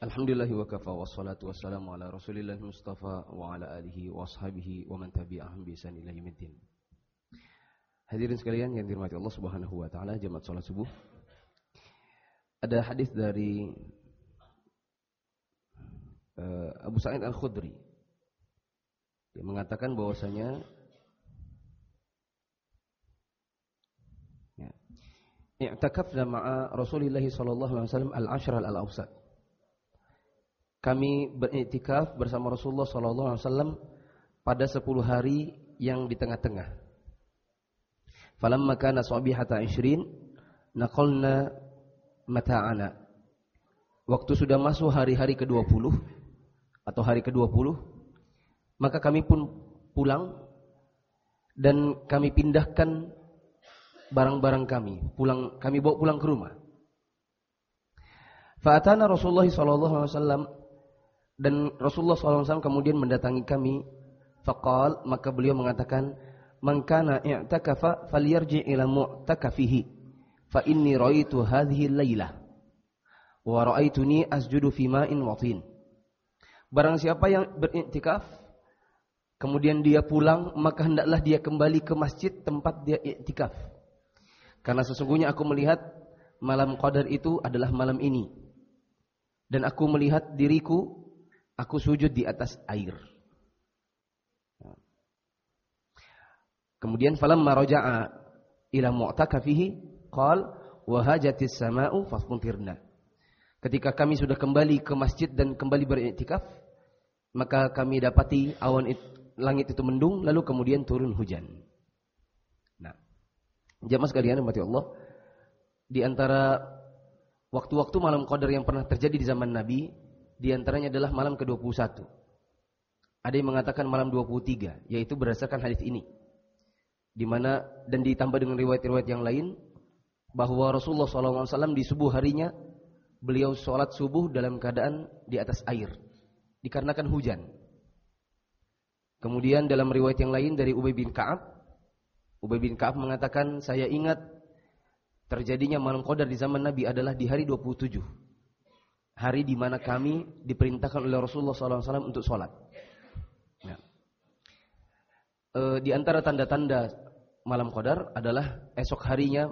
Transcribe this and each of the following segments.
Alhamdulillahi wa kafa wassalatu wassalamu ala Rasulillah Mustafa wa ala alihi wa ashabihi wa man tabi'ahum bi ihsan ila yaumiddin. Hadirin sekalian yang dirahmati Allah Subhanahu wa taala, jamaah salat subuh. Ada hadis dari Abu Sa'id Al-Khudri yang mengatakan bahwasanya i'takafna ma'a Rasulillah sallallahu alaihi wasallam al-ashra al-awsat. Kami beriktikaf bersama Rasulullah sallallahu alaihi wasallam pada 10 hari yang di tengah-tengah. Falamma kana sabihata 20 naqalna mata'ana. Waktu sudah masuk hari-hari ke-20 atau hari ke-20, maka kami pun pulang dan kami pindahkan barang-barang kami, kami bawa pulang ke rumah. Fa'atana Rasulullah sallallahu alaihi wasallam, dan Rasulullah SAW kemudian mendatangi kami. Faqal, maka beliau mengatakan, man kana i'takafa falyarji ila mu'takafihi, fa inni ra'aitu hadhihi al-lailah wa ra'aituni asjudu fi ma'in wa tin. Barang siapa yang beriktikaf kemudian dia pulang, maka hendaklah dia kembali ke masjid tempat dia iktikaf, karena sesungguhnya aku melihat malam qadar itu adalah malam ini, dan aku melihat diriku, aku sujud di atas air. Kemudian falamma raja'a ila mu'takafihi qal wa hajatis sama'u fasmuntirna. Ketika kami sudah kembali ke masjid dan kembali beriktikaf, maka kami dapati langit itu mendung, lalu kemudian turun hujan. Nah, jamaah sekalian rahmati Allah, di antara waktu-waktu malam qadar yang pernah terjadi di zaman Nabi, di antaranya adalah malam ke-21. Ada yang mengatakan malam 23, yaitu berdasarkan hadis ini. Di mana dan ditambah dengan riwayat-riwayat yang lain bahwa Rasulullah SAW di subuh harinya beliau sholat subuh dalam keadaan di atas air dikarenakan hujan. Kemudian dalam riwayat yang lain dari Ubay bin Ka'ab mengatakan, saya ingat terjadinya malam qadar di zaman Nabi adalah di hari 27. Hari di mana kami diperintahkan oleh Rasulullah SAW untuk sholat. Ya. Di antara tanda-tanda malam qadar adalah esok harinya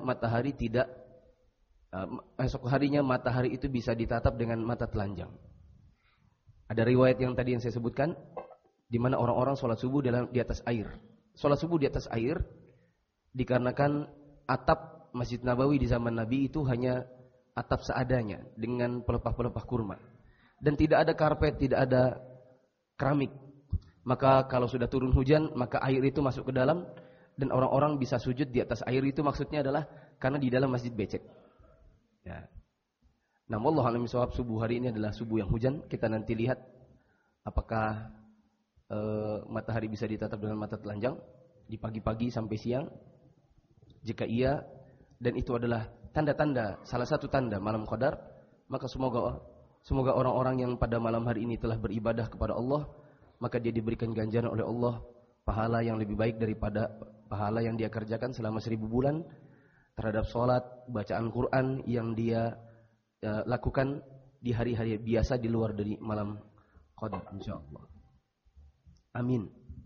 matahari itu bisa ditatap dengan mata telanjang. Ada riwayat yang tadi yang saya sebutkan, di mana orang-orang sholat subuh di atas air. Sholat subuh di atas air dikarenakan atap Masjid Nabawi di zaman Nabi itu hanya atap seadanya dengan pelepah-pelepah kurma, dan tidak ada karpet, tidak ada keramik. Maka kalau sudah turun hujan, maka air itu masuk ke dalam dan orang-orang bisa sujud di atas air itu. Maksudnya adalah karena di dalam masjid becek. Ya. Nah, wallahu a'lam bishawab, subuh hari ini adalah subuh yang hujan. Kita nanti lihat apakah matahari bisa ditatap dengan mata telanjang di pagi-pagi sampai siang. Jika iya, dan itu adalah tanda-tanda, salah satu tanda malam qadar, maka semoga orang-orang yang pada malam hari ini telah beribadah kepada Allah, maka dia diberikan ganjaran oleh Allah pahala yang lebih baik daripada pahala yang dia kerjakan selama 1000 bulan terhadap sholat, bacaan Quran yang dia lakukan di hari-hari biasa di luar dari malam qadar, insyaallah. Amin.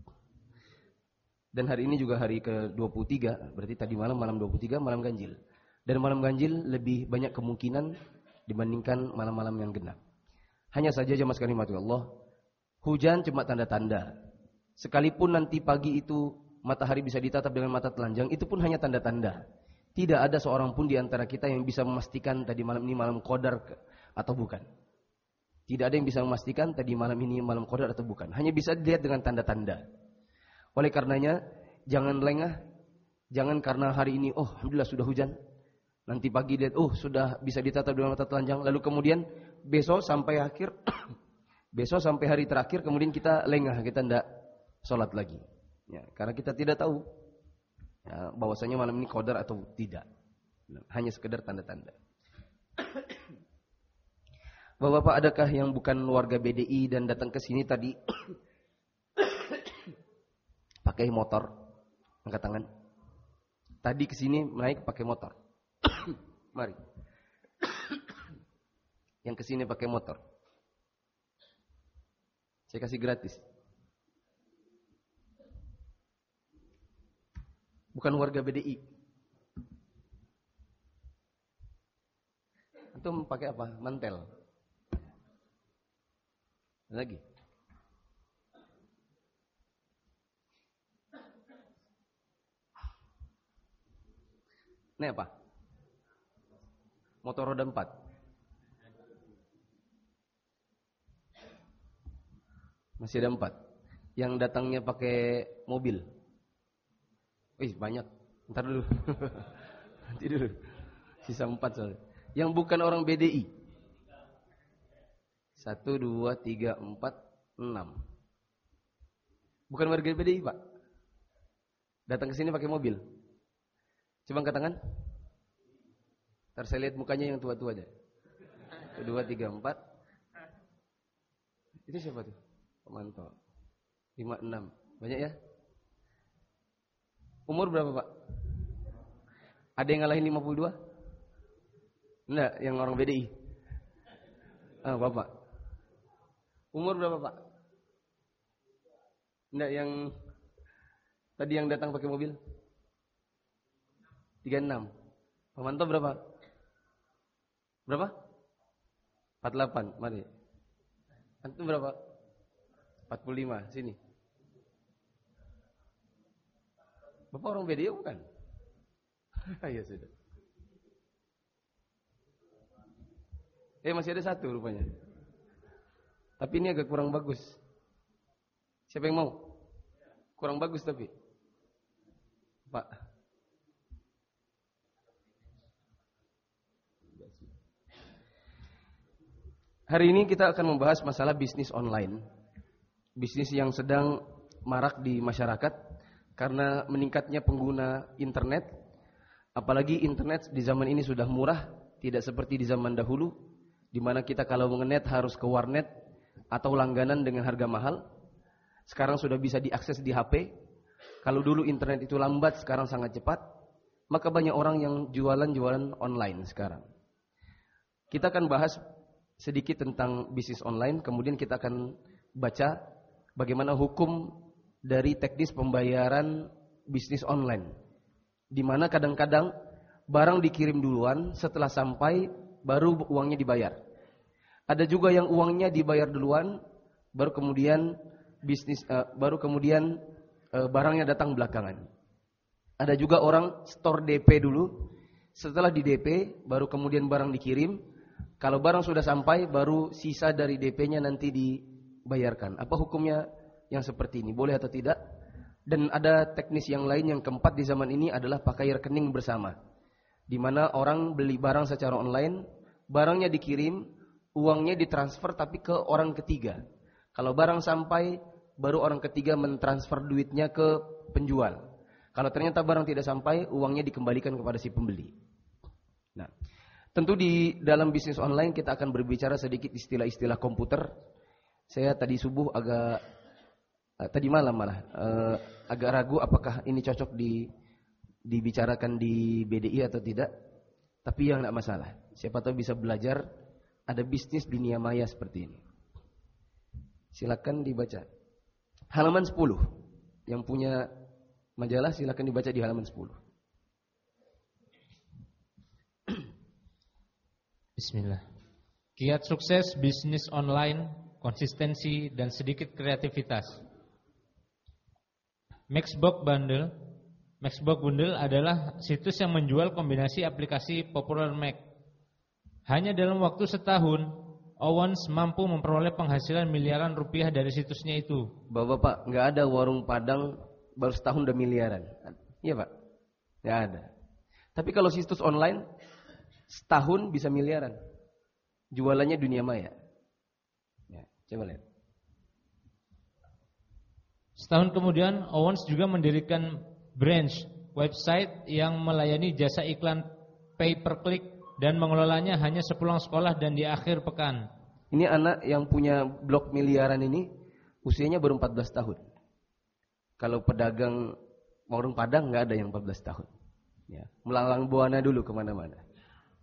Dan hari ini juga hari ke-23, berarti tadi malam 23, malam ganjil. Dan malam ganjil lebih banyak kemungkinan dibandingkan malam-malam yang genap. Hanya saja jemaah sekalian rahmati Allah, hujan cuma tanda-tanda. Sekalipun nanti pagi itu matahari bisa ditatap dengan mata telanjang, itu pun hanya tanda-tanda. Tidak ada seorang pun di antara kita yang bisa memastikan tadi malam ini malam qadar atau bukan. Tidak ada yang bisa memastikan tadi malam ini malam qadar atau bukan. Hanya bisa dilihat dengan tanda-tanda. Oleh karenanya, jangan lengah. Jangan karena hari ini, alhamdulillah sudah hujan. Nanti pagi lihat, sudah bisa ditatap dengan mata telanjang. Lalu kemudian besok sampai hari terakhir, kemudian kita lengah, kita tidak sholat lagi. Ya, karena kita tidak tahu ya, bahwasanya malam ini qadar atau tidak. Hanya sekedar tanda-tanda. Bapak-bapak, adakah yang bukan warga BDI dan datang ke sini tadi pakai motor? Angkat tangan. Tadi ke sini naik pakai motor. Mari. Yang ke sini pakai motor. Saya kasih gratis. Bukan warga BDI. Antum pakai apa? Mantel. Lagi. Ini apa? Motor roda 4. Masih ada 4. Yang datangnya pakai mobil. Wih, banyak. Ntar dulu. Nanti dulu. Sisa 4 soalnya. Yang bukan orang BDI. 1, 2, 3, 4, 6. Bukan warga BDI, Pak. Datang ke sini pakai mobil. Coba angkat tangan. Ntar saya lihat mukanya yang tua-tua aja. 1, 2, 3, 4. Itu siapa tuh? Pemantau. 5, 6. Banyak ya? Umur berapa, Pak? Ada yang ngalahin 52? Enggak, yang orang BDI. Bapak. Umur berapa, Pak? Enggak, yang tadi yang datang pakai mobil? 36. Pemantau berapa? Berapa? 48. Mari. Antum berapa? 45. Sini. Bapak orang BDI bukan? Ya sudah. Masih ada 1 rupanya. Tapi ini agak kurang bagus. Siapa yang mau? Kurang bagus tapi. Pak. Hari ini kita akan membahas masalah bisnis online. Bisnis yang sedang marak di masyarakat karena meningkatnya pengguna internet. Apalagi internet di zaman ini sudah murah, tidak seperti di zaman dahulu di mana kita kalau mengenet harus ke warnet atau langganan dengan harga mahal. Sekarang sudah bisa diakses di HP. Kalau dulu internet itu lambat, sekarang sangat cepat. Maka banyak orang yang jualan online sekarang. Kita akan bahas sedikit tentang bisnis online, kemudian kita akan baca bagaimana hukum dari teknis pembayaran bisnis online. Di mana kadang-kadang barang dikirim duluan, setelah sampai baru uangnya dibayar. Ada juga yang uangnya dibayar duluan, baru kemudian barangnya datang belakangan. Ada juga orang store DP dulu, setelah di DP baru kemudian barang dikirim. Kalau barang sudah sampai, baru sisa dari DP-nya nanti dibayarkan. Apa hukumnya yang seperti ini? Boleh atau tidak? Dan ada teknis yang lain yang keempat di zaman ini adalah pakai rekening bersama. Di mana orang beli barang secara online, barangnya dikirim, uangnya ditransfer tapi ke orang ketiga. Kalau barang sampai, baru orang ketiga mentransfer duitnya ke penjual. Kalau ternyata barang tidak sampai, uangnya dikembalikan kepada si pembeli. Nah, tentu di dalam bisnis online kita akan berbicara sedikit istilah-istilah komputer. Saya tadi malam agak ragu apakah ini cocok dibicarakan di BDI atau tidak. Tapi yang tidak masalah. Siapa tahu bisa belajar, ada bisnis dunia maya seperti ini. Silakan dibaca. Halaman 10. Yang punya majalah silakan dibaca di halaman 10. Bismillah. Kiat sukses bisnis online, konsistensi dan sedikit kreativitas. Maxbox Bundle adalah situs yang menjual kombinasi aplikasi populer Mac. Hanya dalam waktu setahun, Owens mampu memperoleh penghasilan miliaran rupiah dari situsnya itu. Bapak, nggak ada warung Padang baru setahun udah miliaran. Iya Pak? Nggak ada. Tapi kalau situs online setahun bisa miliaran. Jualannya dunia maya. Ya, coba lihat. Setahun kemudian, Owens juga mendirikan branch website yang melayani jasa iklan pay per click dan mengelolanya hanya sepulang sekolah dan di akhir pekan. Ini anak yang punya blog miliaran ini usianya baru 14 tahun. Kalau pedagang warung Padang nggak ada yang 14 tahun. Ya, melalang buana dulu kemana-mana.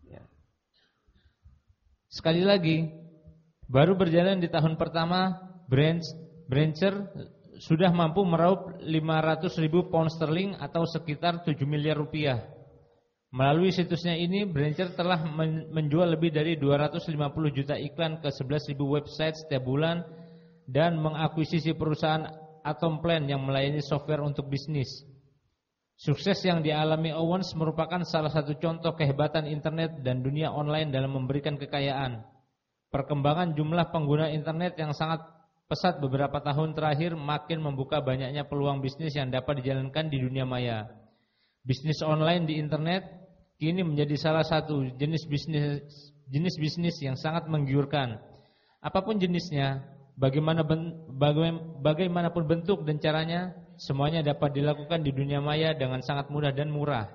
Sekali lagi, baru berjalan di tahun pertama, Brancher sudah mampu meraup 500.000 pound sterling atau sekitar 7 miliar rupiah. Melalui situsnya ini, Brancher telah menjual lebih dari 250 juta iklan ke 11.000 website setiap bulan dan mengakuisisi perusahaan Atomplan yang melayani software untuk bisnis. Sukses yang dialami Owens merupakan salah satu contoh kehebatan internet dan dunia online dalam memberikan kekayaan. Perkembangan jumlah pengguna internet yang sangat pesat beberapa tahun terakhir makin membuka banyaknya peluang bisnis yang dapat dijalankan di dunia maya. Bisnis online di internet kini menjadi salah satu jenis bisnis yang sangat menggiurkan. Apapun jenisnya, bagaimanapun bentuk dan caranya, semuanya dapat dilakukan di dunia maya dengan sangat mudah dan murah.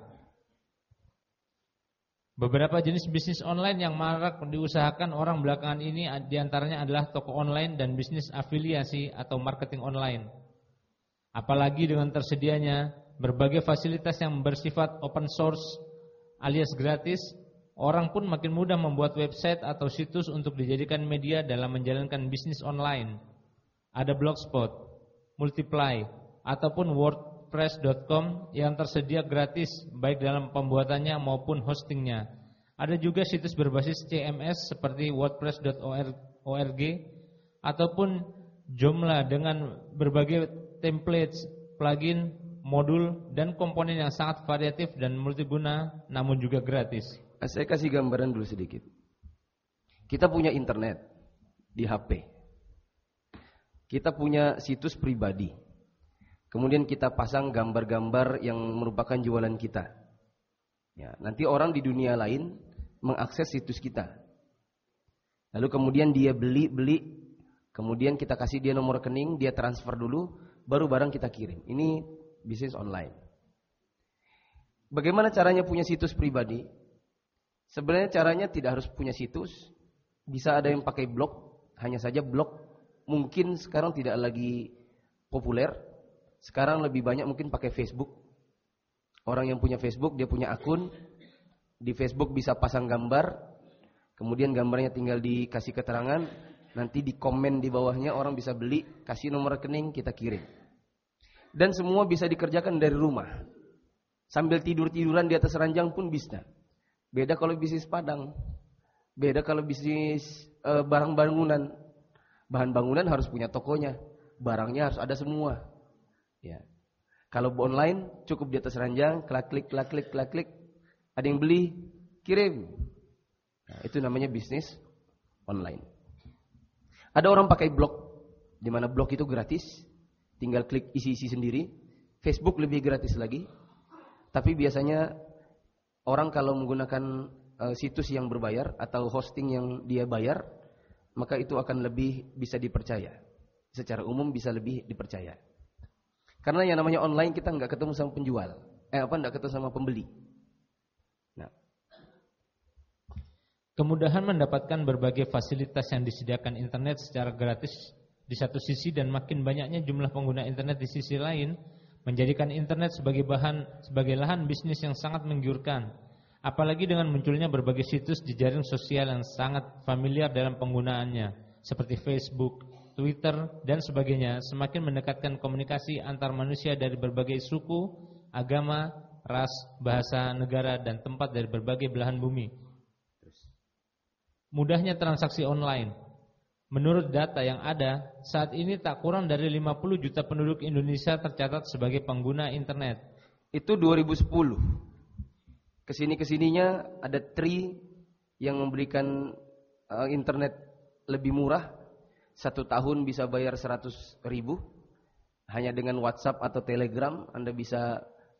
Beberapa jenis bisnis online yang marak diusahakan orang belakangan ini diantaranya adalah toko online dan bisnis afiliasi atau marketing online. Apalagi dengan tersedianya berbagai fasilitas yang bersifat open source alias gratis, orang pun makin mudah membuat website atau situs untuk dijadikan media dalam menjalankan bisnis online. Ada Blogspot, Multiply, ataupun WordPress.com yang tersedia gratis baik dalam pembuatannya maupun hostingnya. Ada juga situs berbasis CMS seperti WordPress.org ataupun Joomla dengan berbagai templates, plugin, modul dan komponen yang sangat variatif dan multiguna namun juga gratis. Saya kasih gambaran dulu sedikit. Kita punya internet di HP. Kita punya situs pribadi. Kemudian kita pasang gambar-gambar yang merupakan jualan kita. Ya, nanti orang di dunia lain mengakses situs kita. Lalu kemudian dia beli, kemudian kita kasih dia nomor rekening, dia transfer dulu, baru barang kita kirim. Ini bisnis online. Bagaimana caranya punya situs pribadi? Sebenarnya caranya tidak harus punya situs. Bisa ada yang pakai blog. Hanya saja blog mungkin sekarang tidak lagi populer. Sekarang lebih banyak mungkin pakai Facebook. Orang yang punya Facebook, dia punya akun. Di Facebook bisa pasang gambar. Kemudian gambarnya tinggal dikasih keterangan. Nanti di komen di bawahnya orang bisa beli. Kasih nomor rekening, kita kirim. Dan semua bisa dikerjakan dari rumah. Sambil tidur-tiduran di atas ranjang pun bisa. Beda kalau bisnis padang. Beda kalau bisnis barang bangunan. Bahan bangunan harus punya tokonya. Barangnya harus ada semua. Ya. Kalau online cukup di atas ranjang, klik. Ada yang beli, kirim. Nah, itu namanya bisnis online. Ada orang pakai blog, di mana blog itu gratis. Tinggal klik isi-isi sendiri. Facebook lebih gratis lagi. Tapi biasanya orang kalau menggunakan situs yang berbayar atau hosting yang dia bayar, maka itu akan lebih bisa dipercaya. Secara umum bisa lebih dipercaya. Karena yang namanya online kita nggak ketemu sama penjual. Nggak ketemu sama pembeli. Nah. Kemudahan mendapatkan berbagai fasilitas yang disediakan internet secara gratis di satu sisi dan makin banyaknya jumlah pengguna internet di sisi lain menjadikan internet sebagai lahan bisnis yang sangat menggiurkan. Apalagi dengan munculnya berbagai situs di jaring sosial yang sangat familiar dalam penggunaannya seperti Facebook, Twitter dan sebagainya, semakin mendekatkan komunikasi antar manusia dari berbagai suku, agama, ras, bahasa, negara dan tempat dari berbagai belahan bumi. Mudahnya transaksi online. Menurut data yang ada, saat ini tak kurang dari 50 juta penduduk Indonesia tercatat sebagai pengguna internet. Itu 2010. Kesininya ada Tri yang memberikan internet lebih murah. 1 tahun bisa bayar 100.000. Hanya dengan WhatsApp atau Telegram Anda bisa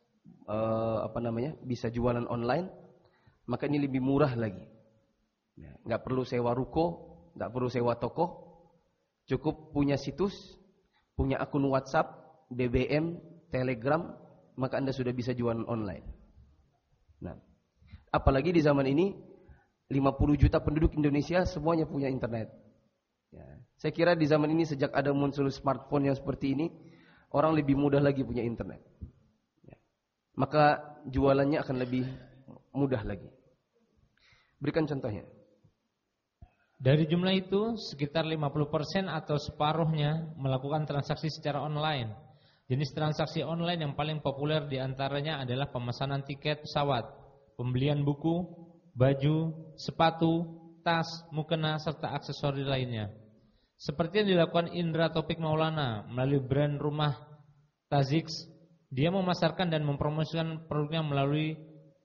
bisa jualan online. Maka ini lebih murah lagi. Nggak perlu sewa ruko. Tidak perlu sewa toko, cukup punya situs, punya akun WhatsApp, BBM, Telegram, maka Anda sudah bisa jualan online. Nah, apalagi di zaman ini 50 juta penduduk Indonesia semuanya punya internet. Ya, saya kira di zaman ini sejak ada muncul smartphone yang seperti ini, orang lebih mudah lagi punya internet. Ya, maka jualannya akan lebih mudah lagi. Berikan contohnya. Dari jumlah itu, sekitar 50% atau separuhnya melakukan transaksi secara online. Jenis transaksi online yang paling populer diantaranya adalah pemesanan tiket pesawat, pembelian buku, baju, sepatu, tas, mukena, serta aksesori lainnya. Seperti yang dilakukan Indra Taufik Maulana melalui brand rumah Tazix, dia memasarkan dan mempromosikan produknya melalui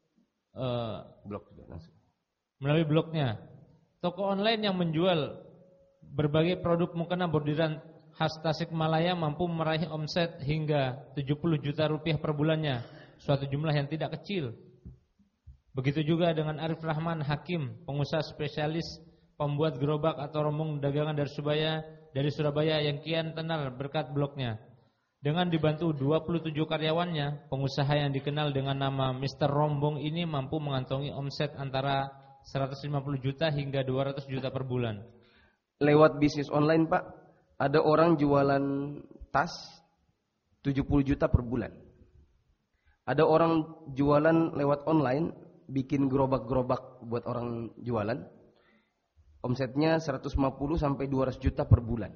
blognya. Toko online yang menjual berbagai produk mukena bordiran khas Tasikmalaya mampu meraih omset hingga 70 juta rupiah per bulannya, suatu jumlah yang tidak kecil. Begitu juga dengan Arif Rahman Hakim, pengusaha spesialis pembuat gerobak atau rombong dagangan dari Surabaya yang kian tenar berkat blognya. Dengan dibantu 27 karyawannya, pengusaha yang dikenal dengan nama Mr. Rombong ini mampu mengantongi omset antara 150 juta hingga 200 juta per bulan. Lewat bisnis online, Pak, ada orang jualan tas 70 juta per bulan. Ada orang jualan lewat online, bikin gerobak-gerobak buat orang jualan, omsetnya 150 sampai 200 juta per bulan.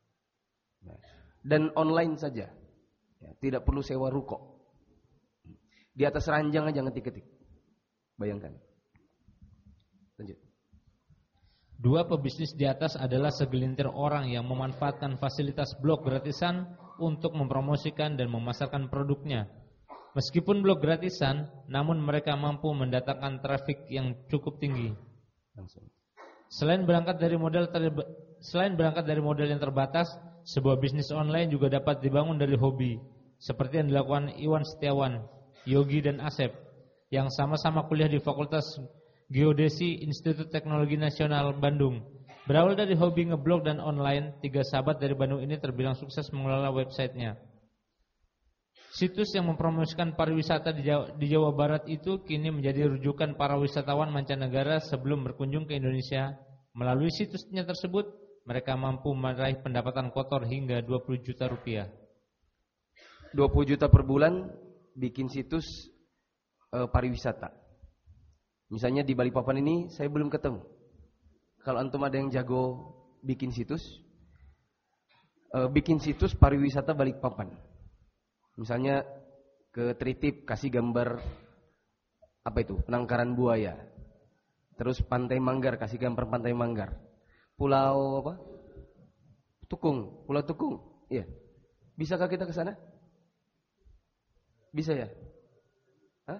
Dan online saja, tidak perlu sewa ruko. Di atas ranjang aja ngetik-ketik. Bayangkan. Lanjut. Dua pebisnis di atas adalah segelintir orang yang memanfaatkan fasilitas blog gratisan untuk mempromosikan dan memasarkan produknya. Meskipun blog gratisan, namun mereka mampu mendatangkan traffic yang cukup tinggi. Selain berangkat dari modal yang terbatas, sebuah bisnis online juga dapat dibangun dari hobi, seperti yang dilakukan Iwan Setiawan, Yogi dan Asep, yang sama-sama kuliah di Fakultas Geodesi Institut Teknologi Nasional Bandung. Berawal dari hobi ngeblog dan online, 3 sahabat dari Bandung ini terbilang sukses mengelola websitenya. Situs yang mempromosikan pariwisata di Jawa Barat itu kini menjadi rujukan para wisatawan mancanegara sebelum berkunjung ke Indonesia. Melalui situsnya tersebut, mereka mampu meraih pendapatan kotor hingga 20 juta rupiah. 20 juta per bulan bikin situs pariwisata. Misalnya di Balikpapan ini saya belum ketemu. Kalau antum ada yang jago bikin situs pariwisata Balikpapan. Misalnya ke Tritip kasih gambar apa itu? Penangkaran buaya. Terus Pantai Manggar kasih gambar Pantai Manggar. Pulau apa? Tukung, Pulau Tukung. Iya. Bisakah kita ke sana? Bisa ya? Hah?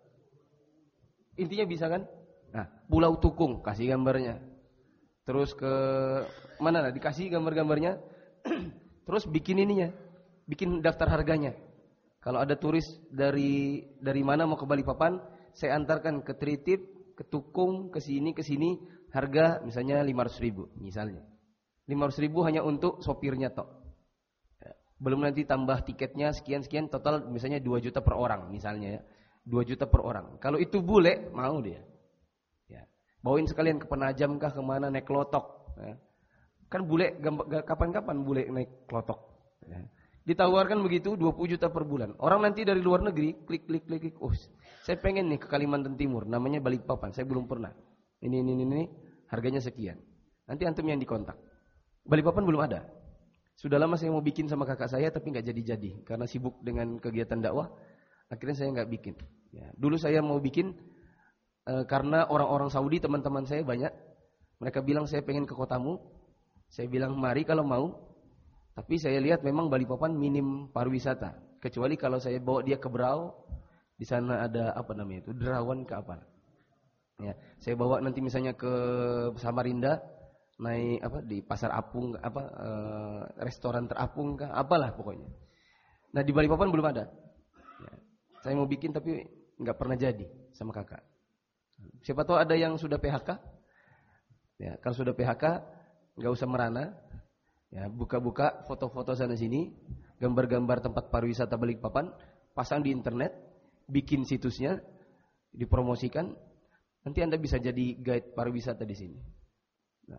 Intinya bisa kan? Nah, Pulau Tukung kasih gambarnya. Terus ke mana? Dikasih gambar-gambarnya. Terus bikin ininya. Bikin daftar harganya. Kalau ada turis dari mana mau ke Balikpapan, saya antarkan ke Tritip, ke Tukung, ke sini, harga misalnya 500.000 misalnya. 500.000 hanya untuk sopirnya tok. Belum nanti tambah tiketnya sekian total misalnya 2 juta per orang misalnya ya. 2 juta per orang. Kalau itu bule, mau dia. Ya. Bawain sekalian ke Penajam kah kemana naik klotok. Ya. Kan bule kapan-kapan bule naik klotok. Ya. Ditawarkan begitu 20 juta per bulan. Orang nanti dari luar negeri klik. Oh, saya pengen nih ke Kalimantan Timur, namanya Balikpapan. Saya belum pernah. Ini harganya sekian. Nanti antum yang dikontak. Balikpapan belum ada. Sudah lama saya mau bikin sama kakak saya tapi nggak jadi karena sibuk dengan kegiatan dakwah. Akhirnya saya nggak bikin. Ya, dulu saya mau bikin karena orang-orang Saudi teman-teman saya banyak. Mereka bilang saya pengen ke kotamu. Saya bilang mari kalau mau. Tapi saya lihat memang Balikpapan minim pariwisata. Kecuali kalau saya bawa dia ke Berau, di sana ada apa namanya itu Derawan ke apa? Ya, saya bawa nanti misalnya ke Samarinda, naik apa di Pasar Apung restoran terapung kah? Apalah pokoknya. Nah di Balikpapan belum ada. Ya, saya mau bikin tapi nggak pernah jadi sama kakak. Siapa tahu ada yang sudah PHK. Ya, kalau sudah PHK nggak usah merana. Ya, buka-buka foto-foto sana sini, gambar-gambar tempat pariwisata Balikpapan, pasang di internet, bikin situsnya, dipromosikan, nanti Anda bisa jadi guide pariwisata di sini. Nah,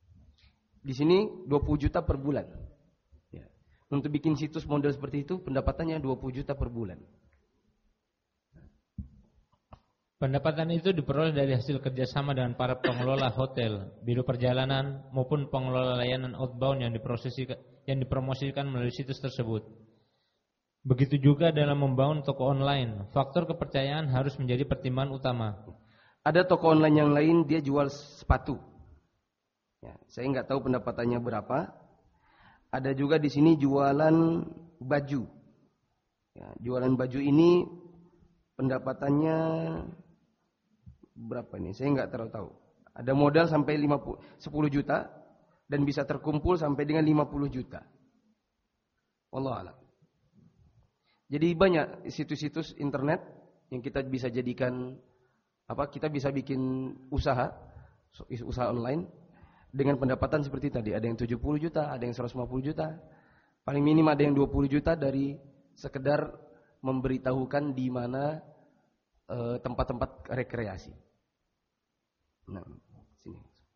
di sini 20 juta per bulan. Ya. Untuk bikin situs model seperti itu, pendapatannya 20 juta per bulan. Pendapatan itu diperoleh dari hasil kerjasama dengan para pengelola hotel, biro perjalanan, maupun pengelola layanan outbound yang dipromosikan melalui situs tersebut. Begitu juga dalam membangun toko online, faktor kepercayaan harus menjadi pertimbangan utama. Ada toko online yang lain dia jual sepatu. Ya, saya nggak tahu pendapatannya berapa. Ada juga di sini jualan baju. Ya, jualan baju ini pendapatannya berapa nih? Saya nggak terlalu tahu. Ada modal sampai 10 juta dan bisa terkumpul sampai dengan 50 juta. Wallahu a'lam. Jadi banyak situs-situs internet yang kita bisa jadikan kita bisa bikin usaha online dengan pendapatan seperti tadi. Ada yang 70 juta, ada yang 150 juta. Paling minim ada yang 20 juta dari sekedar memberitahukan di mana tempat-tempat rekreasi. Nah, sini.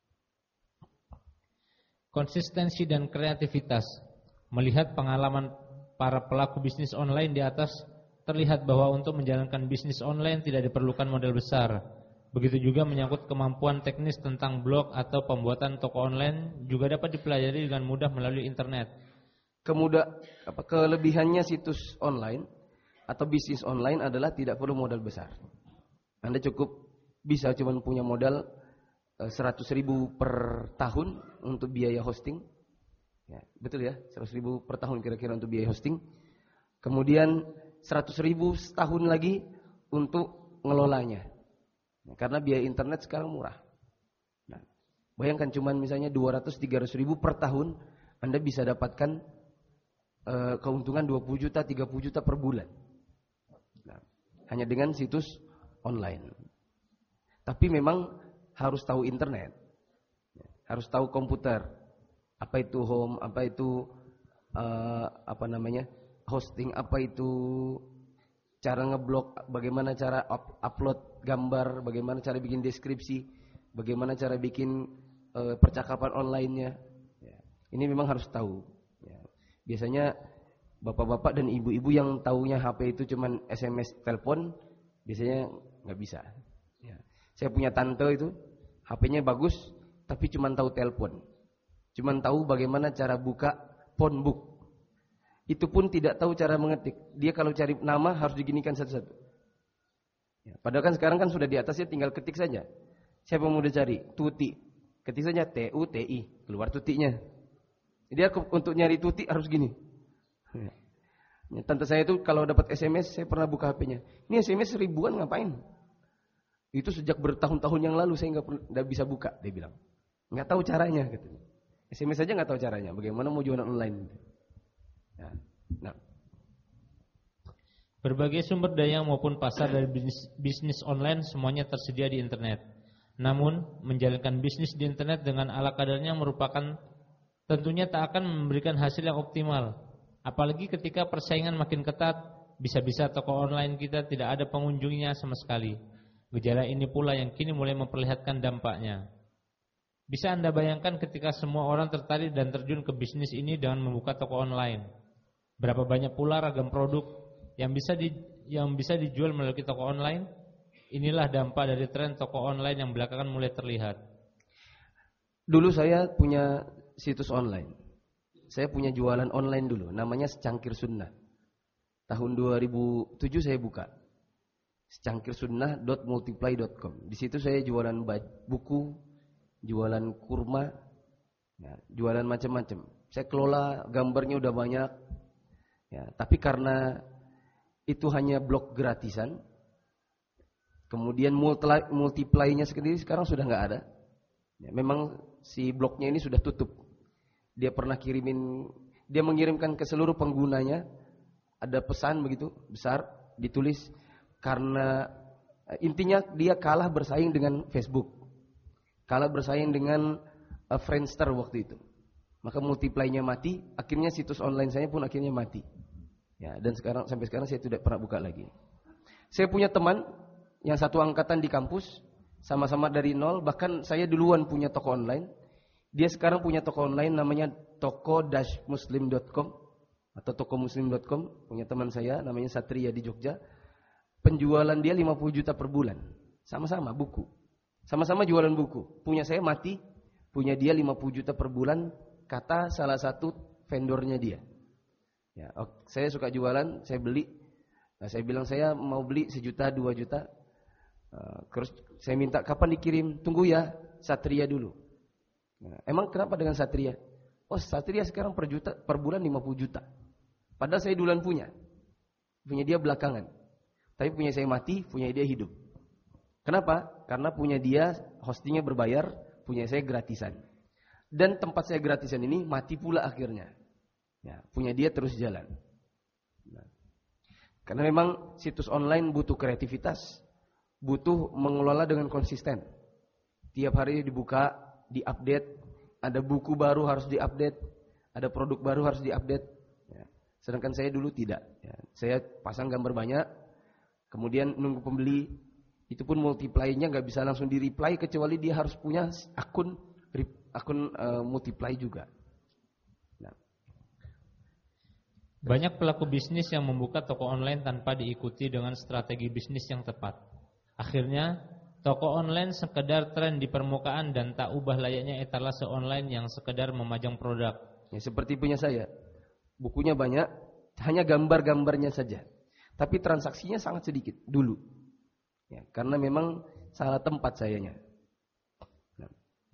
Konsistensi dan kreativitas. Melihat pengalaman para pelaku bisnis online di atas, terlihat bahwa untuk menjalankan bisnis online tidak diperlukan modal besar. Begitu juga menyangkut kemampuan teknis tentang blog atau pembuatan toko online juga dapat dipelajari dengan mudah melalui internet. Kelebihannya situs online atau bisnis online adalah tidak perlu modal besar. Anda cukup bisa cuma punya modal 100.000 per tahun untuk biaya hosting. Ya, betul ya, 100.000 per tahun kira-kira untuk biaya hosting. Kemudian 100.000 setahun lagi untuk ngelolanya. Nah, karena biaya internet sekarang murah. Nah, bayangkan cuman misalnya 200-300.000 per tahun, Anda bisa dapatkan keuntungan 20 juta, 30 juta per bulan. Nah, hanya dengan situs online. Tapi memang harus tahu internet, harus tahu komputer, apa itu home, apa itu hosting, apa itu cara ngeblok, bagaimana cara upload gambar, bagaimana cara bikin deskripsi, bagaimana cara bikin percakapan online-nya. Ya, ini memang harus tahu. Ya, biasanya bapak-bapak dan ibu-ibu yang taunya HP itu cuman SMS telepon, biasanya nggak bisa. Ya. Saya punya tante itu, HP-nya bagus, tapi cuman tahu telepon. Cuman tahu bagaimana cara buka phonebook. Itu pun tidak tahu cara mengetik. Dia kalau cari nama harus diginikan satu-satu. Ya, padahal kan sekarang kan sudah di atasnya tinggal ketik saja. Siapa yang mau cari? Tuti. Ketik saja TUTI, keluar tutinya. Dia untuk nyari tuti harus gini. Ya, tante saya itu kalau dapat SMS, saya pernah buka HP-nya. Ini SMS ribuan ngapain? Itu sejak bertahun-tahun yang lalu saya nggak bisa buka, dia bilang. Nggak tahu caranya, katanya. SMS saja nggak tahu caranya. Bagaimana mau jualan online? Ya. Nah. Berbagai sumber daya maupun pasar dari bisnis online semuanya tersedia di internet. Namun, menjalankan bisnis di internet dengan ala kadarnya merupakan tentunya tak akan memberikan hasil yang optimal. Apalagi ketika persaingan makin ketat, bisa-bisa toko online kita tidak ada pengunjungnya sama sekali. Gejala ini pula yang kini mulai memperlihatkan dampaknya. Bisa Anda bayangkan ketika semua orang tertarik dan terjun ke bisnis ini dengan membuka toko online. Berapa banyak pula ragam produk yang bisa dijual melalui toko online? Inilah dampak dari tren toko online yang belakangan mulai terlihat. Dulu saya punya situs online. Saya punya jualan online dulu, namanya Secangkir Sunnah. Tahun 2007 saya buka. secangkirsunnah.multiply.com. Di situ saya jualan buku, jualan kurma, ya, jualan macam-macam. Saya kelola, gambarnya udah banyak. Ya, tapi karena itu hanya blog gratisan, kemudian multiply-nya sendiri sekarang sudah nggak ada. Ya, memang si blognya ini sudah tutup. Dia mengirimkan ke seluruh penggunanya, ada pesan begitu besar ditulis. Karena intinya dia kalah bersaing dengan Facebook, kalah bersaing dengan Friendster waktu itu. Maka multiply-nya mati, akhirnya situs online saya pun akhirnya mati. Ya, dan sampai sekarang saya tidak pernah buka lagi. Saya punya teman yang satu angkatan di kampus, sama-sama dari nol, bahkan saya duluan punya toko online. Dia sekarang punya toko online namanya toko-muslim.com atau tokomuslim.com, punya teman saya namanya Satria di Jogja. Penjualan dia 50 juta per bulan. Sama-sama buku. Sama-sama jualan buku. Punya saya mati, punya dia 50 juta per bulan, kata salah satu vendornya dia. Ya, saya suka jualan, saya beli. Nah, saya bilang saya mau beli 1 juta, 2 juta. Terus saya minta kapan dikirim? Tunggu ya, Satria dulu. Nah, emang kenapa dengan Satria? Oh, Satria sekarang per bulan 50 juta. Padahal saya duluan punya. Punya dia belakangan. Tapi punya saya mati, punya dia hidup. Kenapa? Karena punya dia hostingnya berbayar, punya saya gratisan. Dan tempat saya gratisan ini mati pula akhirnya. Ya, punya dia terus jalan. Nah, karena memang situs online butuh kreativitas, butuh mengelola dengan konsisten. Tiap hari dibuka, diupdate, ada buku baru harus diupdate, ada produk baru harus diupdate. Ya. Sedangkan saya dulu tidak. Ya. Saya pasang gambar banyak, kemudian nunggu pembeli. Itu pun multiply-nya nggak bisa langsung di-reply kecuali dia harus punya akun multiply juga. Nah. Banyak pelaku bisnis yang membuka toko online tanpa diikuti dengan strategi bisnis yang tepat. Akhirnya, toko online sekedar tren di permukaan dan tak ubah layaknya etalase online yang sekedar memajang produk. Ya, seperti punya saya. Bukunya banyak, hanya gambar-gambarnya saja. Tapi transaksinya sangat sedikit dulu. Ya, karena memang salah tempat sayanya. Nah.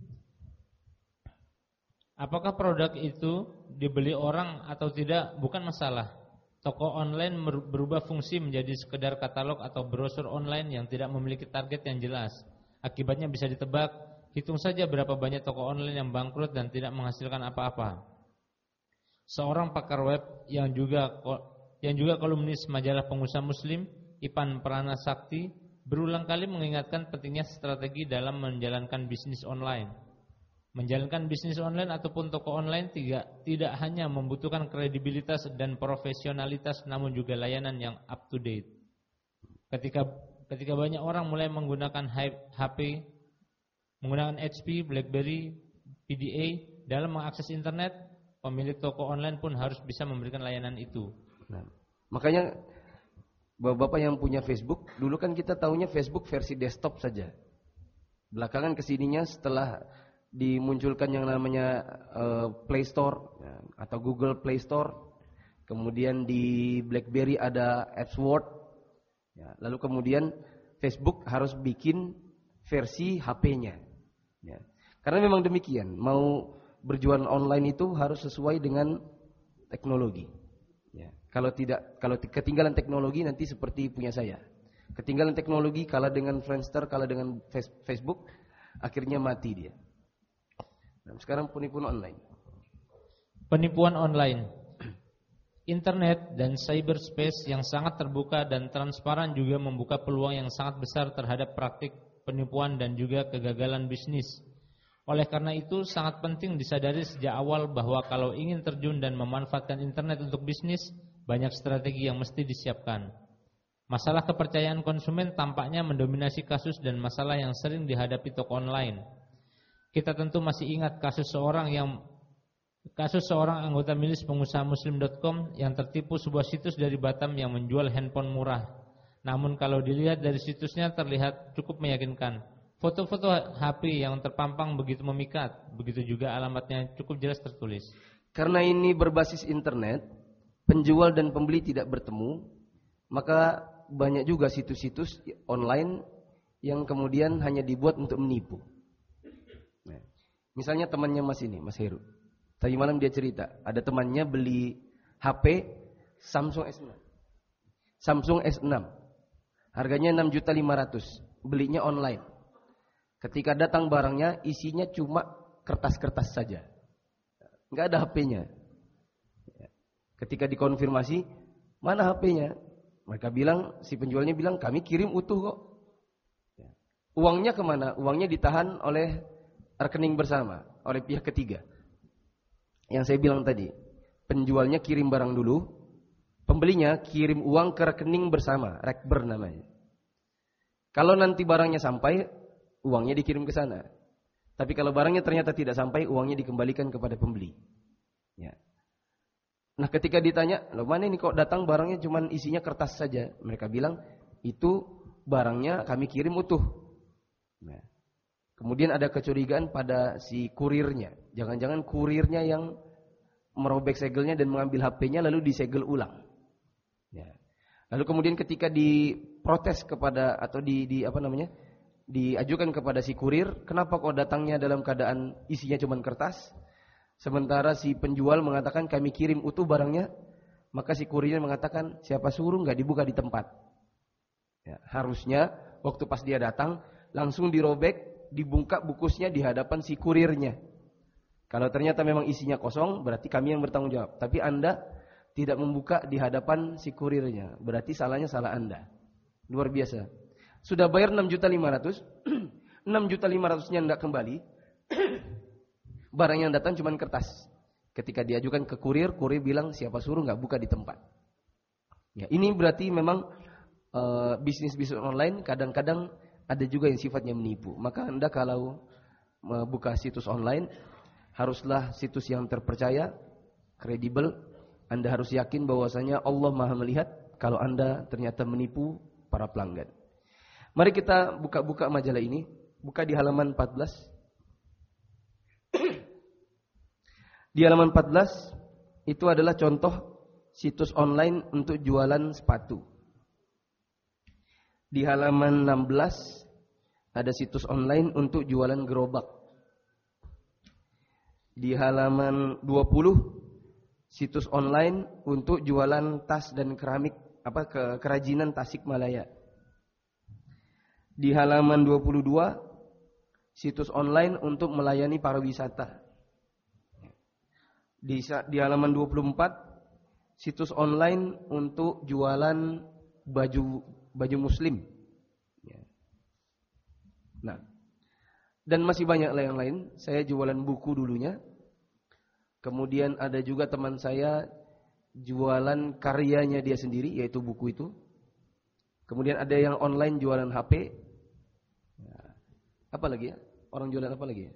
Apakah produk itu dibeli orang atau tidak bukan masalah. Toko online berubah fungsi menjadi sekedar katalog atau brosur online yang tidak memiliki target yang jelas. Akibatnya bisa ditebak. Hitung saja berapa banyak toko online yang bangkrut dan tidak menghasilkan apa-apa. Seorang pakar web yang juga kolumnis majalah Pengusaha Muslim, Ipan Pranasakti, berulang kali mengingatkan pentingnya strategi dalam menjalankan bisnis online. Menjalankan bisnis online ataupun toko online tidak hanya membutuhkan kredibilitas dan profesionalitas, namun juga layanan yang up to date. Ketika banyak orang mulai menggunakan HP, menggunakan HP, BlackBerry, PDA dalam mengakses internet, pemilik toko online pun harus bisa memberikan layanan itu. Nah, makanya bapak-bapak yang punya Facebook, dulu kan kita tahunya Facebook versi desktop saja. Belakangan kesininya setelah dimunculkan yang namanya Play Store atau Google Play Store, kemudian di BlackBerry ada AdWords, ya, lalu kemudian Facebook harus bikin versi HP-nya, ya. Karena memang demikian, mau berjualan online itu harus sesuai dengan teknologi. Ya. Kalau ketinggalan teknologi nanti seperti punya saya, ketinggalan teknologi kalah dengan Friendster, kalah dengan Facebook, akhirnya mati dia. Nah, sekarang penipuan online. Penipuan online. Internet dan cyberspace yang sangat terbuka dan transparan juga membuka peluang yang sangat besar terhadap praktik penipuan dan juga kegagalan bisnis. Oleh karena itu sangat penting disadari sejak awal bahwa kalau ingin terjun dan memanfaatkan internet untuk bisnis, banyak strategi yang mesti disiapkan. Masalah kepercayaan konsumen tampaknya mendominasi kasus dan masalah yang sering dihadapi toko online. Kita tentu masih ingat kasus seorang anggota milis pengusaha muslim.com yang tertipu sebuah situs dari Batam yang menjual handphone murah. Namun kalau dilihat dari situsnya terlihat cukup meyakinkan. Foto-foto HP yang terpampang begitu memikat, begitu juga alamatnya cukup jelas tertulis. Karena ini berbasis internet, penjual dan pembeli tidak bertemu, maka banyak juga situs-situs online yang kemudian hanya dibuat untuk menipu. Misalnya temannya Mas ini, Mas Heru. Tadi malam dia cerita, ada temannya beli HP Samsung S6. Samsung S6. Harganya 6.500.000. Belinya online. Ketika datang barangnya isinya cuma kertas-kertas saja. Enggak ada HP-nya. Ketika dikonfirmasi, "Mana HP-nya?" Mereka bilang, si penjualnya bilang, "Kami kirim utuh kok." Uangnya kemana? Uangnya ditahan oleh rekening bersama, oleh pihak ketiga. Yang saya bilang tadi, penjualnya kirim barang dulu, pembelinya kirim uang ke rekening bersama, rekber namanya. Kalau nanti barangnya sampai, uangnya dikirim ke sana. Tapi kalau barangnya ternyata tidak sampai, uangnya dikembalikan kepada pembeli. Ya. Nah, ketika ditanya, "Loh, mana ini kok datang barangnya cuma isinya kertas saja?" Mereka bilang, "Itu barangnya kami kirim utuh." Nah, kemudian ada kecurigaan pada si kurirnya. Jangan-jangan kurirnya yang merobek segelnya dan mengambil HP-nya lalu disegel ulang. Ya. Lalu kemudian ketika diprotes kepada atau diajukan kepada si kurir, kenapa kok datangnya dalam keadaan isinya cuma kertas? Sementara si penjual mengatakan kami kirim utuh barangnya, maka si kurirnya mengatakan siapa suruh nggak dibuka di tempat. Ya, harusnya waktu pas dia datang langsung dirobek, dibungkak bukusnya di hadapan si kurirnya. Kalau ternyata memang isinya kosong, berarti kami yang bertanggung jawab. Tapi Anda tidak membuka di hadapan si kurirnya, berarti salahnya salah Anda. Luar biasa. Sudah bayar 6.500.000, 6.500.000-nya enggak kembali. Barang yang datang cuma kertas. Ketika diajukan ke kurir, kurir bilang siapa suruh enggak buka di tempat. Ya, ini berarti memang bisnis-bisnis online kadang-kadang ada juga yang sifatnya menipu. Maka Anda kalau membuka situs online, haruslah situs yang terpercaya, kredibel. Anda harus yakin bahwasanya Allah Maha melihat kalau Anda ternyata menipu para pelanggan. Mari kita buka-buka majalah ini. Buka di halaman 14. Di halaman 14 itu adalah contoh situs online untuk jualan sepatu. Di halaman 16 ada situs online untuk jualan gerobak. Di halaman 20 situs online untuk jualan tas dan keramik kerajinan Tasikmalaya. Di halaman 22 situs online untuk melayani para wisata. Di halaman 24 situs online untuk jualan baju muslim. Nah, dan masih banyak yang lain. Saya jualan buku dulunya. Kemudian ada juga teman saya jualan karyanya dia sendiri, yaitu buku itu. Kemudian ada yang online jualan HP. Apa lagi ya? Orang jualan apa lagi ya?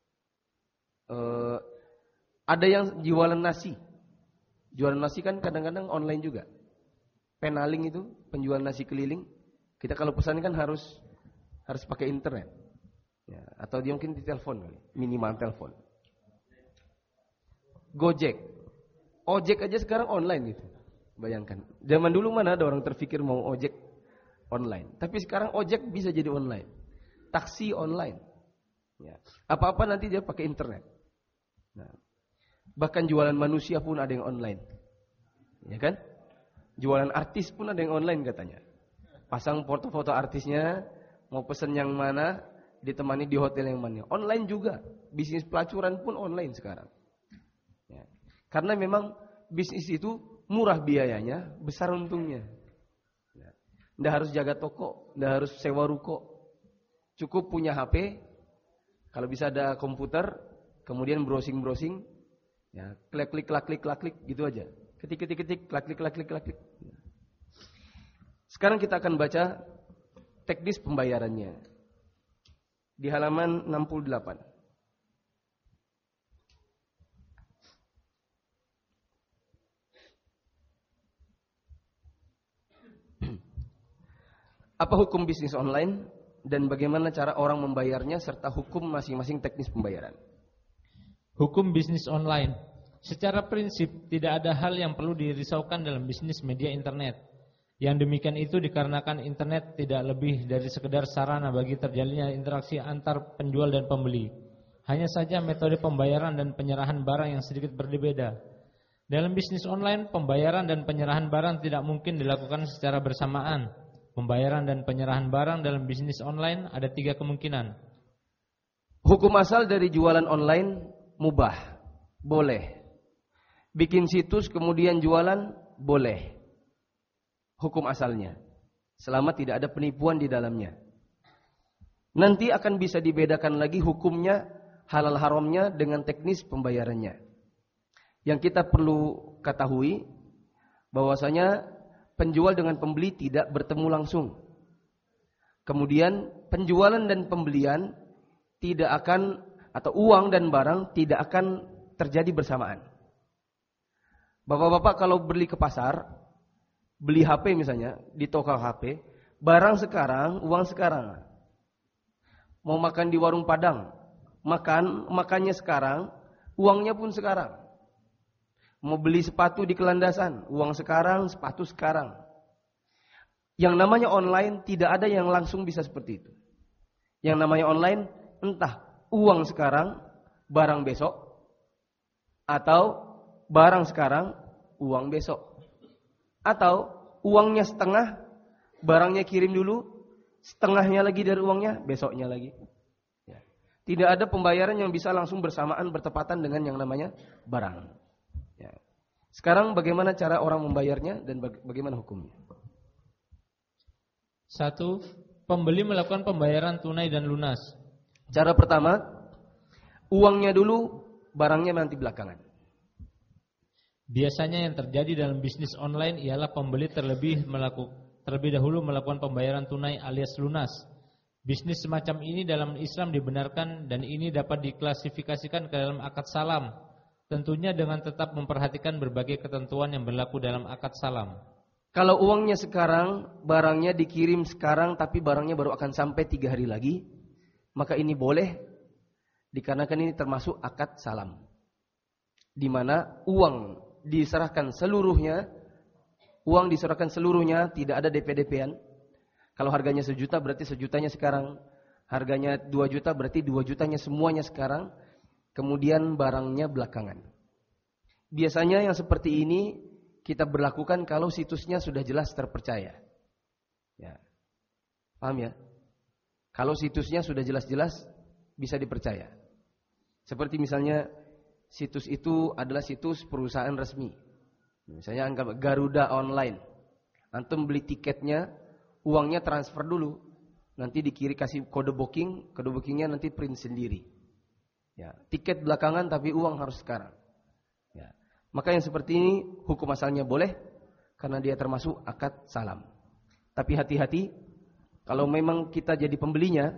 Ada yang jualan nasi. Jualan nasi kan kadang-kadang online juga. Penaling itu, penjual nasi keliling. Kita kalau pesan kan harus pakai internet. Ya, atau dia mungkin di telepon, minimal telepon. Gojek. Ojek aja sekarang online gitu. Bayangkan. Zaman dulu mana ada orang terfikir mau ojek online. Tapi sekarang ojek bisa jadi online. Taksi online. Ya. Apa-apa nanti dia pakai internet. Nah, bahkan jualan manusia pun ada yang online. Ya kan? Jualan artis pun ada yang online katanya. Pasang foto-foto artisnya, mau pesen yang mana, ditemani di hotel yang mana. Online juga. Bisnis pelacuran pun online sekarang. Ya. Karena memang bisnis itu murah biayanya, besar untungnya. Ya. Nggak harus jaga toko, nggak harus sewa ruko. Cukup punya HP, kalau bisa ada komputer, kemudian browsing, ya, klik gitu aja. Ketik, klik. Sekarang kita akan baca teknis pembayarannya. Di halaman 68. Apa hukum bisnis online dan bagaimana cara orang membayarnya serta hukum masing-masing teknis pembayaran? Hukum bisnis online. Secara prinsip tidak ada hal yang perlu dirisaukan dalam bisnis media internet. Yang demikian itu dikarenakan internet tidak lebih dari sekedar sarana bagi terjalinnya interaksi antar penjual dan pembeli. Hanya saja metode pembayaran dan penyerahan barang yang sedikit berbeda. Dalam bisnis online, pembayaran dan penyerahan barang tidak mungkin dilakukan secara bersamaan. Pembayaran dan penyerahan barang dalam bisnis online ada 3 kemungkinan. Hukum asal dari jualan online mubah, boleh. Bikin situs kemudian jualan, boleh. Hukum asalnya, selama tidak ada penipuan di dalamnya. Nanti akan bisa dibedakan lagi hukumnya, halal haramnya dengan teknis pembayarannya. Yang kita perlu ketahui bahwasanya penjual dengan pembeli tidak bertemu langsung. Kemudian penjualan dan pembelian tidak akan, atau uang dan barang tidak akan terjadi bersamaan. Bapak-bapak kalau beli ke pasar, beli HP misalnya di toko HP, barang sekarang, uang sekarang. Mau makan di warung Padang, makannya sekarang, uangnya pun sekarang. Mau beli sepatu di Kelandasan, uang sekarang, sepatu sekarang. Yang namanya online tidak ada yang langsung bisa seperti itu. Yang namanya online entah uang sekarang, barang besok, atau barang sekarang, uang besok. Atau uangnya setengah, barangnya kirim dulu, setengahnya lagi dari uangnya, besoknya lagi. Ya. Tidak ada pembayaran yang bisa langsung bersamaan bertepatan dengan yang namanya barang. Ya. Sekarang bagaimana cara orang membayarnya dan bagaimana hukumnya? 1. Pembeli melakukan pembayaran tunai dan lunas. Cara pertama, uangnya dulu, barangnya nanti belakangan. Biasanya yang terjadi dalam bisnis online ialah pembeli terlebih dahulu melakukan pembayaran tunai alias lunas. Bisnis semacam ini dalam Islam dibenarkan dan ini dapat diklasifikasikan ke dalam akad salam. Tentunya dengan tetap memperhatikan berbagai ketentuan yang berlaku dalam akad salam. Kalau uangnya sekarang, barangnya dikirim sekarang tapi barangnya baru akan sampai 3 hari lagi, maka ini boleh dikarenakan ini termasuk akad salam. Di mana uang diserahkan seluruhnya, tidak ada DP-DP-an. Kalau harganya 1 juta berarti 1 jutanya sekarang. Harganya 2 juta berarti 2 jutanya semuanya sekarang. Kemudian barangnya belakangan. Biasanya yang seperti ini kita berlakukan kalau situsnya sudah jelas terpercaya. Ya. Paham ya? Kalau situsnya sudah jelas-jelas bisa dipercaya. Seperti misalnya situs itu adalah situs perusahaan resmi. Misalnya anggap Garuda Online. Antum beli tiketnya, uangnya transfer dulu. Nanti kasih kode booking, kode bookingnya nanti print sendiri. Ya, tiket belakangan tapi uang harus sekarang. Ya. Maka yang seperti ini hukum asalnya boleh karena dia termasuk akad salam. Tapi hati-hati kalau memang kita jadi pembelinya,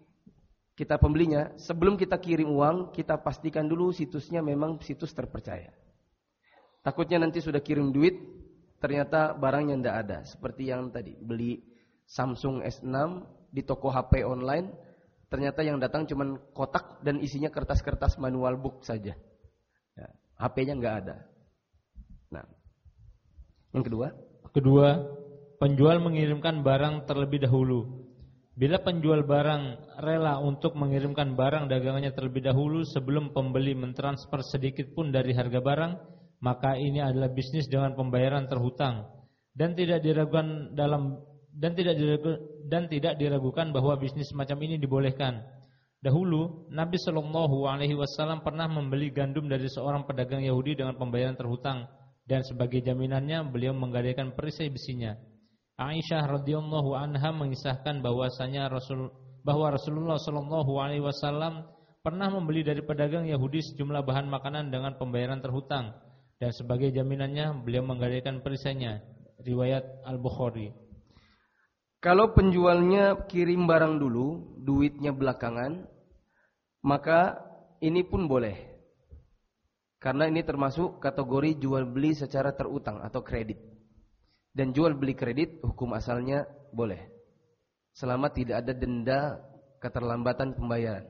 sebelum kita kirim uang, kita pastikan dulu situsnya memang situs terpercaya. Takutnya nanti sudah kirim duit, ternyata barangnya tidak ada. Seperti yang tadi, beli Samsung S6 di toko HP online, ternyata yang datang cuma kotak dan isinya kertas-kertas manual book saja. Ya, HP-nya nggak ada. Nah, yang kedua, penjual mengirimkan barang terlebih dahulu. Bila penjual barang rela untuk mengirimkan barang dagangannya terlebih dahulu sebelum pembeli mentransfer sedikit pun dari harga barang, maka ini adalah bisnis dengan pembayaran terhutang dan tidak diragukan bahwa bisnis semacam ini dibolehkan. Dahulu Nabi Shallallahu Alaihi Wasallam pernah membeli gandum dari seorang pedagang Yahudi dengan pembayaran terhutang dan sebagai jaminannya beliau menggadaikan perisai besinya. Aisyah radhiyallahu anha mengisahkan bahwa Rasulullah Shallallahu Alaihi Wasallam pernah membeli dari pedagang Yahudi sejumlah bahan makanan dengan pembayaran terhutang dan sebagai jaminannya beliau menggadaikan perisainya. Riwayat Al-Bukhari. Kalau penjualnya kirim barang dulu, duitnya belakangan, maka ini pun boleh. Karena ini termasuk kategori jual beli secara terutang atau kredit. Dan jual beli kredit hukum asalnya boleh. Selama tidak ada denda keterlambatan pembayaran.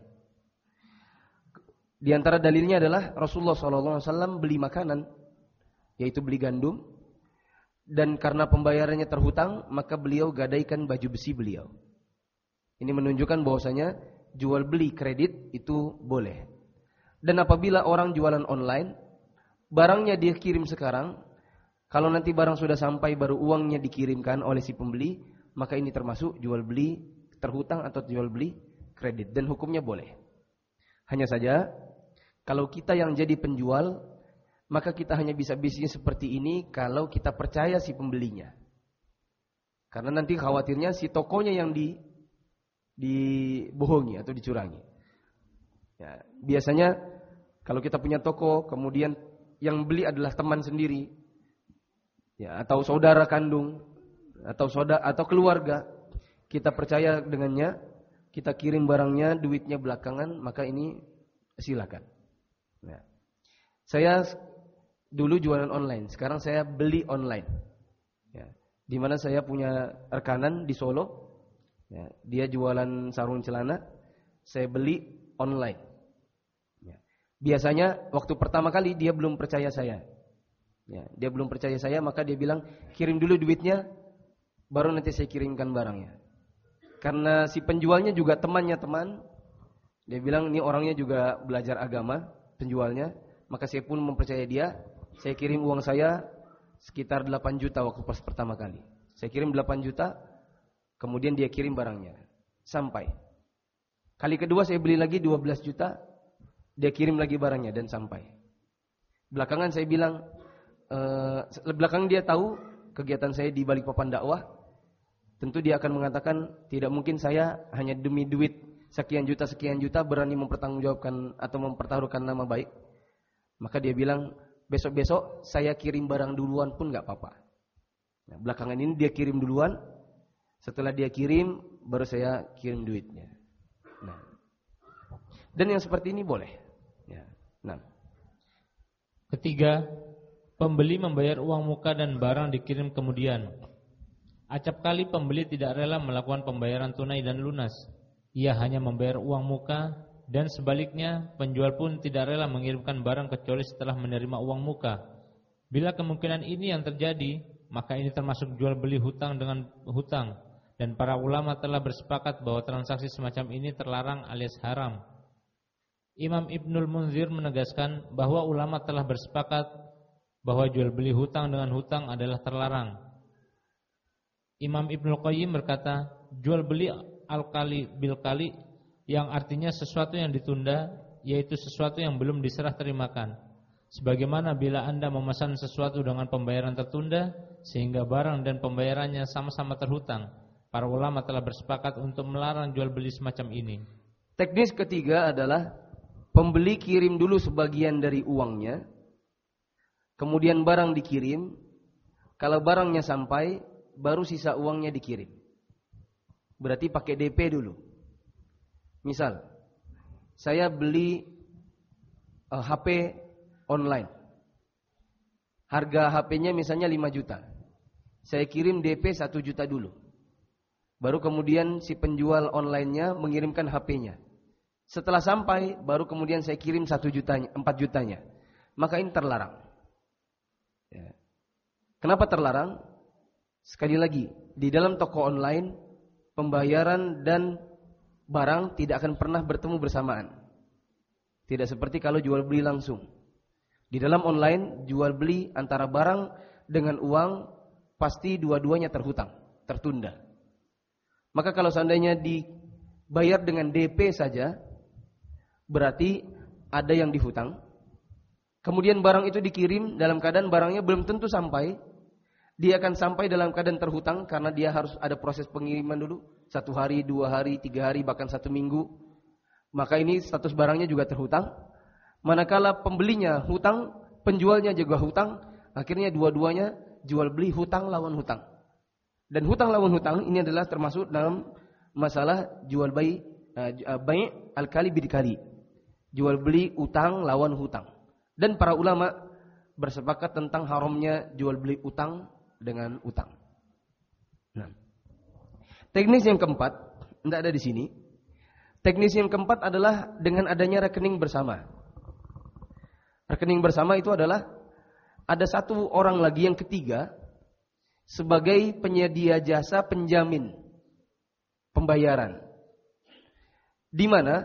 Di antara dalilnya adalah Rasulullah SAW beli makanan, yaitu beli gandum. Dan karena pembayarannya terhutang, maka beliau gadaikan baju besi beliau. Ini menunjukkan bahwasanya jual beli kredit itu boleh. Dan apabila orang jualan online, barangnya dia kirim sekarang, kalau nanti barang sudah sampai baru uangnya dikirimkan oleh si pembeli, maka ini termasuk jual beli terhutang atau jual beli kredit. Dan hukumnya boleh. Hanya saja, kalau kita yang jadi penjual, maka kita hanya bisa bisnis seperti ini kalau kita percaya si pembelinya. Karena nanti khawatirnya si tokonya yang dibohongi atau dicurangi. Ya, biasanya kalau kita punya toko, kemudian yang beli adalah teman sendiri, ya, atau saudara kandung, atau keluarga, kita percaya dengannya, kita kirim barangnya, duitnya belakangan, maka ini silakan. Ya. Saya dulu jualan online, sekarang saya beli online. Ya. Di mana saya punya rekanan di Solo, ya. Dia jualan sarung celana, saya beli online. Ya. Biasanya waktu pertama kali dia belum percaya saya. Ya, dia belum percaya saya, maka dia bilang, kirim dulu duitnya, baru nanti saya kirimkan barangnya. Karena si penjualnya juga temannya teman, dia bilang ini orangnya juga belajar agama, penjualnya, maka saya pun mempercaya dia. Saya kirim uang saya sekitar 8 juta waktu pas pertama kali. Saya kirim 8 juta, kemudian dia kirim barangnya. Sampai. Kali kedua saya beli lagi 12 juta, dia kirim lagi barangnya dan sampai. Belakangan saya bilang, belakang dia tahu kegiatan saya di balik papan dakwah. Tentu dia akan mengatakan, tidak mungkin saya hanya demi duit sekian juta berani mempertanggungjawabkan atau mempertaruhkan nama baik. Maka dia bilang, besok-besok saya kirim barang duluan pun gak apa-apa. Nah, belakangan ini dia kirim duluan. Setelah dia kirim, baru saya kirim duitnya. Nah. Dan yang seperti ini boleh. Ya. Nah. Ketiga, pembeli membayar uang muka dan barang dikirim kemudian. Acap kali pembeli tidak rela melakukan pembayaran tunai dan lunas. Ia hanya membayar uang muka, dan sebaliknya penjual pun tidak rela mengirimkan barang kecuali setelah menerima uang muka. Bila kemungkinan ini yang terjadi, maka ini termasuk jual beli hutang dengan hutang, dan para ulama telah bersepakat bahwa transaksi semacam ini terlarang alias haram. Imam Ibnul Munzir menegaskan bahwa ulama telah bersepakat bahwa jual beli hutang dengan hutang adalah terlarang. Imam Ibnul Qayyim berkata, jual beli al-kali bil-kali, yang artinya sesuatu yang ditunda, yaitu sesuatu yang belum diserah terimakan. Sebagaimana bila Anda memesan sesuatu dengan pembayaran tertunda, sehingga barang dan pembayarannya sama-sama terhutang. Para ulama telah bersepakat untuk melarang jual beli semacam ini. Teknis ketiga adalah pembeli kirim dulu sebagian dari uangnya, kemudian barang dikirim. Kalau barangnya sampai, baru sisa uangnya dikirim. Berarti pakai DP dulu. Misal, saya beli HP online. Harga HP-nya misalnya 5 juta. Saya kirim DP 1 juta dulu. Baru kemudian si penjual online-nya mengirimkan HP-nya. Setelah sampai, baru kemudian saya kirim 1 jutanya, 4 jutanya. Maka ini terlarang. Ya. Kenapa terlarang? Sekali lagi, di dalam toko online, pembayaran dan barang tidak akan pernah bertemu bersamaan. Tidak seperti kalau jual beli langsung. Di dalam online, jual beli antara barang dengan uang, pasti dua-duanya terhutang, tertunda. Maka kalau seandainya dibayar dengan DP saja, berarti ada yang dihutang. Kemudian barang itu dikirim dalam keadaan barangnya belum tentu sampai. Dia akan sampai dalam keadaan terhutang karena dia harus ada proses pengiriman dulu. 1 hari, 2 hari, 3 hari, bahkan 1 minggu. Maka ini status barangnya juga terhutang. Manakala pembelinya hutang, penjualnya juga hutang, akhirnya dua-duanya jual beli hutang lawan hutang. Dan hutang lawan hutang ini adalah termasuk dalam masalah jual bai al-kali bidikali. Jual beli utang lawan hutang. Dan para ulama bersepakat tentang haramnya jual beli utang dengan utang. Nah, teknis yang keempat, tidak ada di sini. Teknis yang keempat adalah dengan adanya rekening bersama. Rekening bersama itu adalah ada satu orang lagi yang ketiga sebagai penyedia jasa penjamin pembayaran. Di mana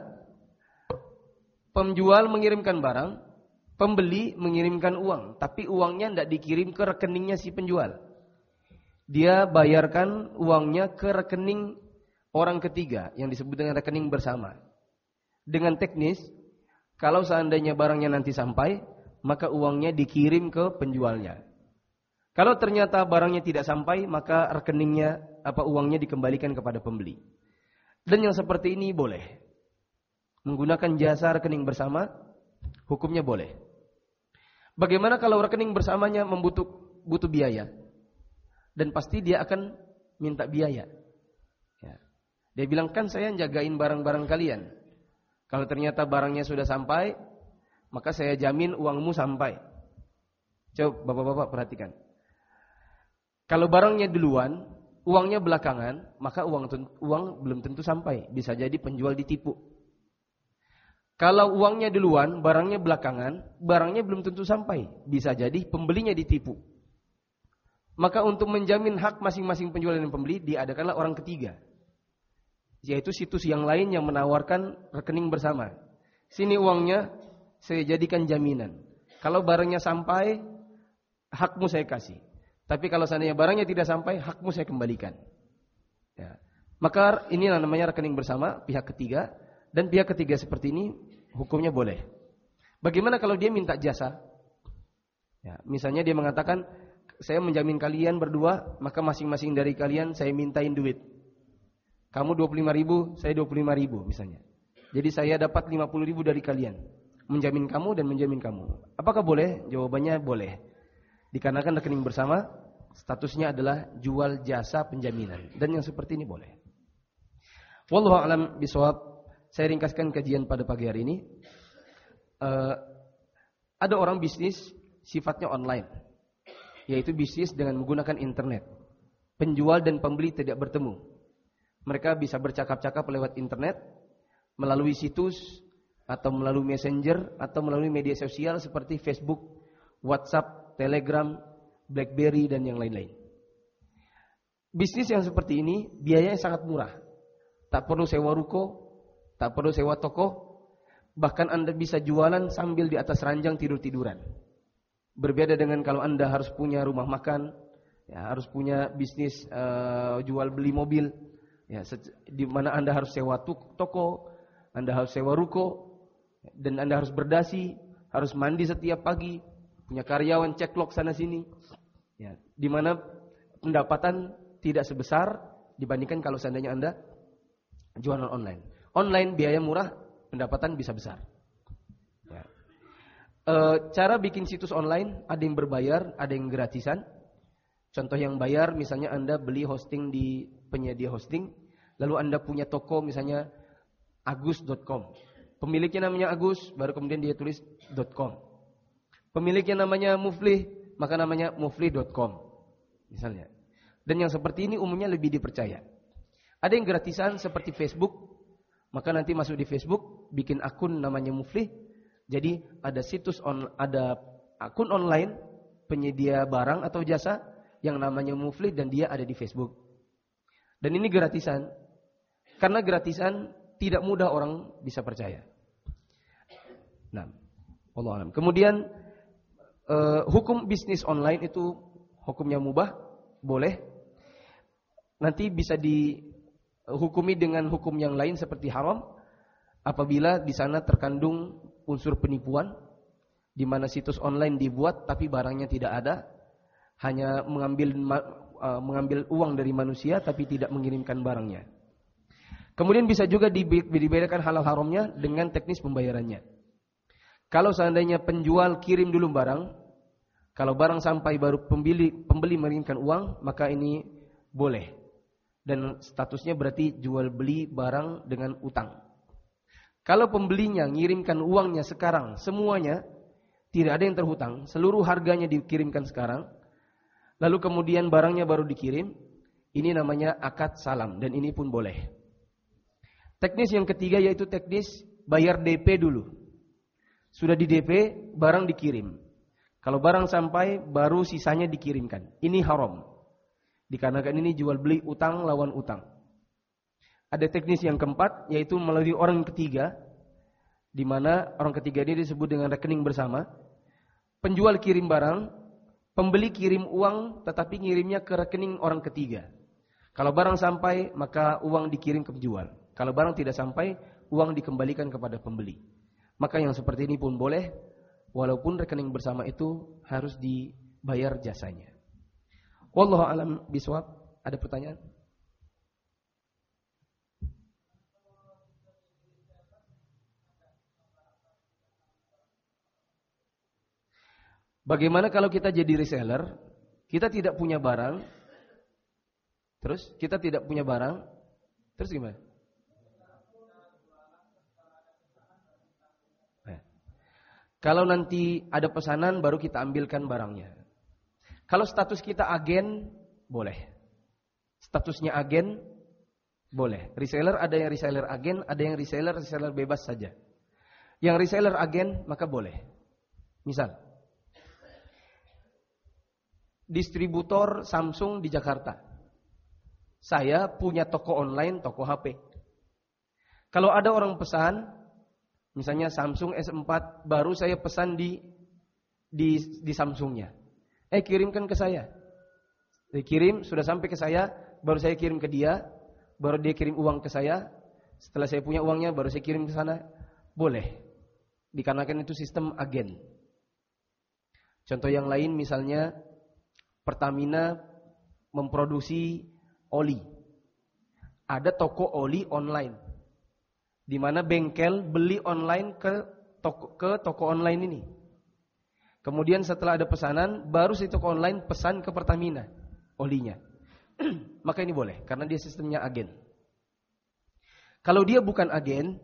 penjual mengirimkan barang, pembeli mengirimkan uang, tapi uangnya tidak dikirim ke rekeningnya si penjual. Dia bayarkan uangnya ke rekening orang ketiga yang disebut dengan rekening bersama. Dengan teknis, kalau seandainya barangnya nanti sampai, maka uangnya dikirim ke penjualnya. Kalau ternyata barangnya tidak sampai, maka rekeningnya uangnya dikembalikan kepada pembeli. Dan yang seperti ini boleh. Menggunakan jasa rekening bersama, hukumnya boleh. Bagaimana kalau rekening bersamanya butuh biaya? Dan pasti dia akan minta biaya. Ya. Dia bilang, kan saya jagain barang-barang kalian. Kalau ternyata barangnya sudah sampai, maka saya jamin uangmu sampai. Coba bapak-bapak perhatikan. Kalau barangnya duluan, uangnya belakangan, maka uang belum tentu sampai. Bisa jadi penjual ditipu. Kalau uangnya duluan, barangnya belakangan, barangnya belum tentu sampai. Bisa jadi pembelinya ditipu. Maka untuk menjamin hak masing-masing penjual dan pembeli, diadakanlah orang ketiga. Yaitu situs yang lain yang menawarkan rekening bersama. Sini uangnya, saya jadikan jaminan. Kalau barangnya sampai, hakmu saya kasih. Tapi kalau seandainya barangnya tidak sampai, hakmu saya kembalikan. Ya. Maka inilah namanya rekening bersama, pihak ketiga. Dan pihak ketiga seperti ini hukumnya boleh. Bagaimana kalau dia minta jasa? Ya, misalnya dia mengatakan, saya menjamin kalian berdua, maka masing-masing dari kalian saya mintain duit. Kamu 25.000, saya 25.000 misalnya. Jadi saya dapat 50.000 dari kalian. Menjamin kamu dan menjamin kamu. Apakah boleh? Jawabannya boleh. Dikarenakan rekening bersama, statusnya adalah jual jasa penjaminan. Dan yang seperti ini boleh. Wallahu a'lam bishawab. Saya ringkaskan kajian pada pagi hari ini. Ada orang bisnis sifatnya online, yaitu bisnis dengan menggunakan internet. Penjual dan pembeli tidak bertemu. Mereka bisa bercakap-cakap lewat internet, melalui situs, atau melalui messenger, atau melalui media sosial seperti Facebook, WhatsApp, Telegram, BlackBerry, dan yang lain-lain. Bisnis yang seperti ini biayanya sangat murah. Tak perlu sewa ruko, tak perlu sewa toko, bahkan Anda bisa jualan sambil di atas ranjang tidur-tiduran. Berbeda dengan kalau Anda harus punya rumah makan, ya, harus punya bisnis jual beli mobil, ya, di mana Anda harus sewa toko, Anda harus sewa ruko, dan Anda harus berdasi, harus mandi setiap pagi, punya karyawan ceklok sana sini, ya, di mana pendapatan tidak sebesar dibandingkan kalau seandainya Anda jualan online. Online biaya murah, pendapatan bisa besar. Ya. Cara bikin situs online, ada yang berbayar, ada yang gratisan. Contoh yang bayar, misalnya Anda beli hosting di penyedia hosting, lalu Anda punya toko misalnya agus.com. Pemiliknya namanya Agus, baru kemudian dia tulis .com. Pemiliknya namanya Muflih, maka namanya muflih.com misalnya. Dan yang seperti ini umumnya lebih dipercaya. Ada yang gratisan seperti Facebook. Maka nanti masuk di Facebook, bikin akun namanya Muflih. Jadi ada ada akun online penyedia barang atau jasa yang namanya Muflih dan dia ada di Facebook. Dan ini gratisan. Karena gratisan tidak mudah orang bisa percaya. Nah, wallahu a'lam. Kemudian hukum bisnis online itu hukumnya mubah, boleh. Nanti bisa dihukumi dengan hukum yang lain seperti haram apabila di sana terkandung unsur penipuan, di mana situs online dibuat tapi barangnya tidak ada, hanya mengambil uang dari manusia tapi tidak mengirimkan barangnya. Kemudian bisa juga dibedakan halal haramnya dengan teknis pembayarannya. Kalau seandainya penjual kirim dulu barang, kalau barang sampai baru pembeli mengirimkan uang, maka ini boleh. Dan statusnya berarti jual beli barang dengan utang. Kalau pembelinya ngirimkan uangnya sekarang semuanya, tidak ada yang terhutang, seluruh harganya dikirimkan sekarang, lalu kemudian barangnya baru dikirim, ini namanya akad salam dan ini pun boleh. Teknis yang ketiga yaitu teknis bayar DP dulu. Sudah di DP, barang dikirim. Kalau barang sampai, baru sisanya dikirimkan. Ini haram. Dikarenakan ini jual beli utang lawan utang. Ada teknis yang keempat, yaitu melalui orang ketiga, di mana orang ketiga ini disebut dengan rekening bersama. Penjual kirim barang, pembeli kirim uang, tetapi ngirimnya ke rekening orang ketiga. Kalau barang sampai, maka uang dikirim ke penjual. Kalau barang tidak sampai, uang dikembalikan kepada pembeli. Maka yang seperti ini pun boleh, walaupun rekening bersama itu harus dibayar jasanya. Wallahu a'lam bishawab. Ada pertanyaan? Bagaimana kalau kita jadi reseller, kita tidak punya barang, terus gimana? Kalau nanti ada pesanan baru kita ambilkan barangnya. Kalau status kita agen, boleh. Statusnya agen, boleh. Reseller ada yang reseller agen, ada yang reseller bebas saja. Yang reseller agen maka boleh. Misal, distributor Samsung di Jakarta. Saya punya toko online, toko HP. Kalau ada orang pesan, misalnya Samsung S4, baru saya pesan di Samsungnya. Kirimkan ke saya. Dikirim, sudah sampai ke saya, baru saya kirim ke dia, baru dia kirim uang ke saya. Setelah saya punya uangnya, baru saya kirim ke sana. Boleh. Dikarenakan itu sistem agen. Contoh yang lain misalnya Pertamina memproduksi oli. Ada toko oli online, di mana bengkel beli online ke toko online ini. Kemudian setelah ada pesanan, baru si toko online pesan ke Pertamina olinya. Maka ini boleh, karena dia sistemnya agen. Kalau dia bukan agen,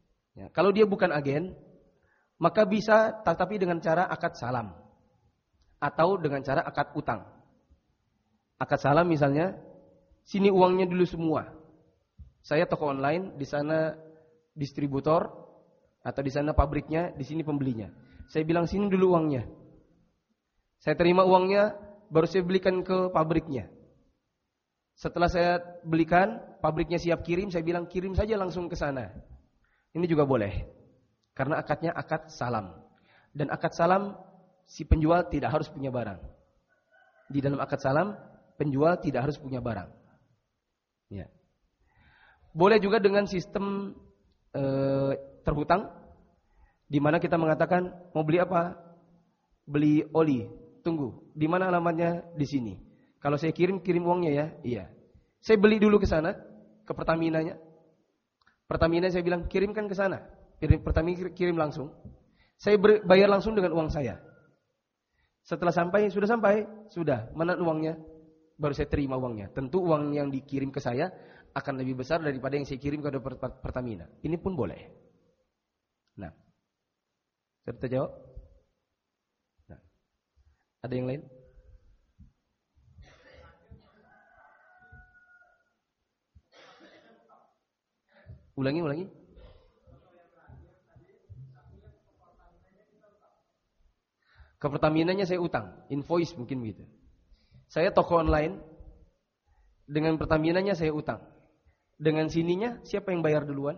maka bisa tetapi dengan cara akad salam atau dengan cara akad utang. Akad salam misalnya, sini uangnya dulu semua. Saya toko online, di sana distributor atau di sana pabriknya, di sini pembelinya. Saya bilang sini dulu uangnya. Saya terima uangnya, baru saya belikan ke pabriknya. Setelah saya belikan, pabriknya siap kirim, saya bilang kirim saja langsung ke sana. Ini juga boleh. Karena akadnya akad salam. Dan akad salam, si penjual tidak harus punya barang. Di dalam akad salam, penjual tidak harus punya barang. Ya. Boleh juga dengan sistem terhutang, di mana kita mengatakan mau beli apa? Beli oli. Tunggu, di mana alamatnya? Di sini. Kalau saya kirim uangnya ya. Iya. Saya beli dulu ke sana, ke Pertaminanya. Pertamina saya bilang kirimkan ke sana. Pertamina kirim langsung. Saya bayar langsung dengan uang saya. Setelah sampai, sudah. Mana uangnya? Baru saya terima uangnya. Tentu uang yang dikirim ke saya akan lebih besar daripada yang saya kirim ke Pertamina. Ini pun boleh. Nah, sudah terjawab? Nah, ada yang lain? Ulangi. Ke Pertaminanya saya utang, invoice mungkin begitu. Saya toko online, dengan Pertaminanya saya utang. Dengan sininya siapa yang bayar duluan?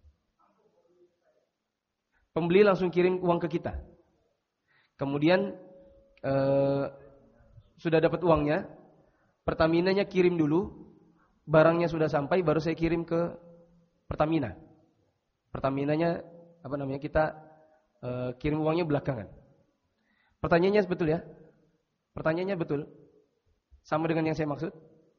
Pembeli langsung kirim uang ke kita. Kemudian sudah dapat uangnya, Pertaminanya kirim dulu, barangnya sudah sampai, baru saya kirim ke Pertamina. Pertaminanya kita kirim uangnya belakangan. Pertanyaannya betul ya? Pertanyaannya betul? Sama dengan yang saya maksud?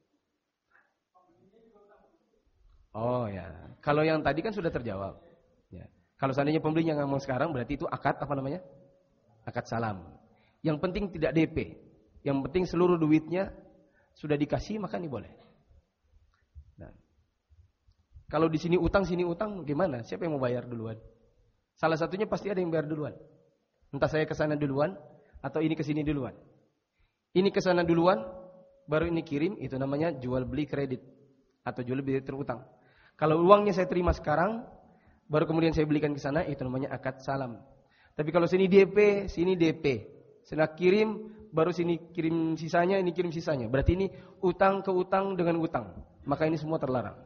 Oh ya, kalau yang tadi kan sudah terjawab. Ya. Kalau seandainya pembelinya ngomong sekarang, berarti itu akad akad salam. Yang penting tidak DP. Yang penting seluruh duitnya sudah dikasih, maka ini boleh. Nah, kalau di sini utang gimana? Siapa yang mau bayar duluan? Salah satunya pasti ada yang bayar duluan. Entah saya ke sana duluan atau ini ke sini duluan. Ini ke sana duluan, baru ini kirim, itu namanya jual beli kredit atau jual beli terutang. Kalau uangnya saya terima sekarang, baru kemudian saya belikan ke sana, itu namanya akad salam. Tapi kalau sini DP, sana kirim, baru sini kirim sisanya, ini kirim sisanya. Berarti ini utang ke utang dengan utang. Maka ini semua terlarang.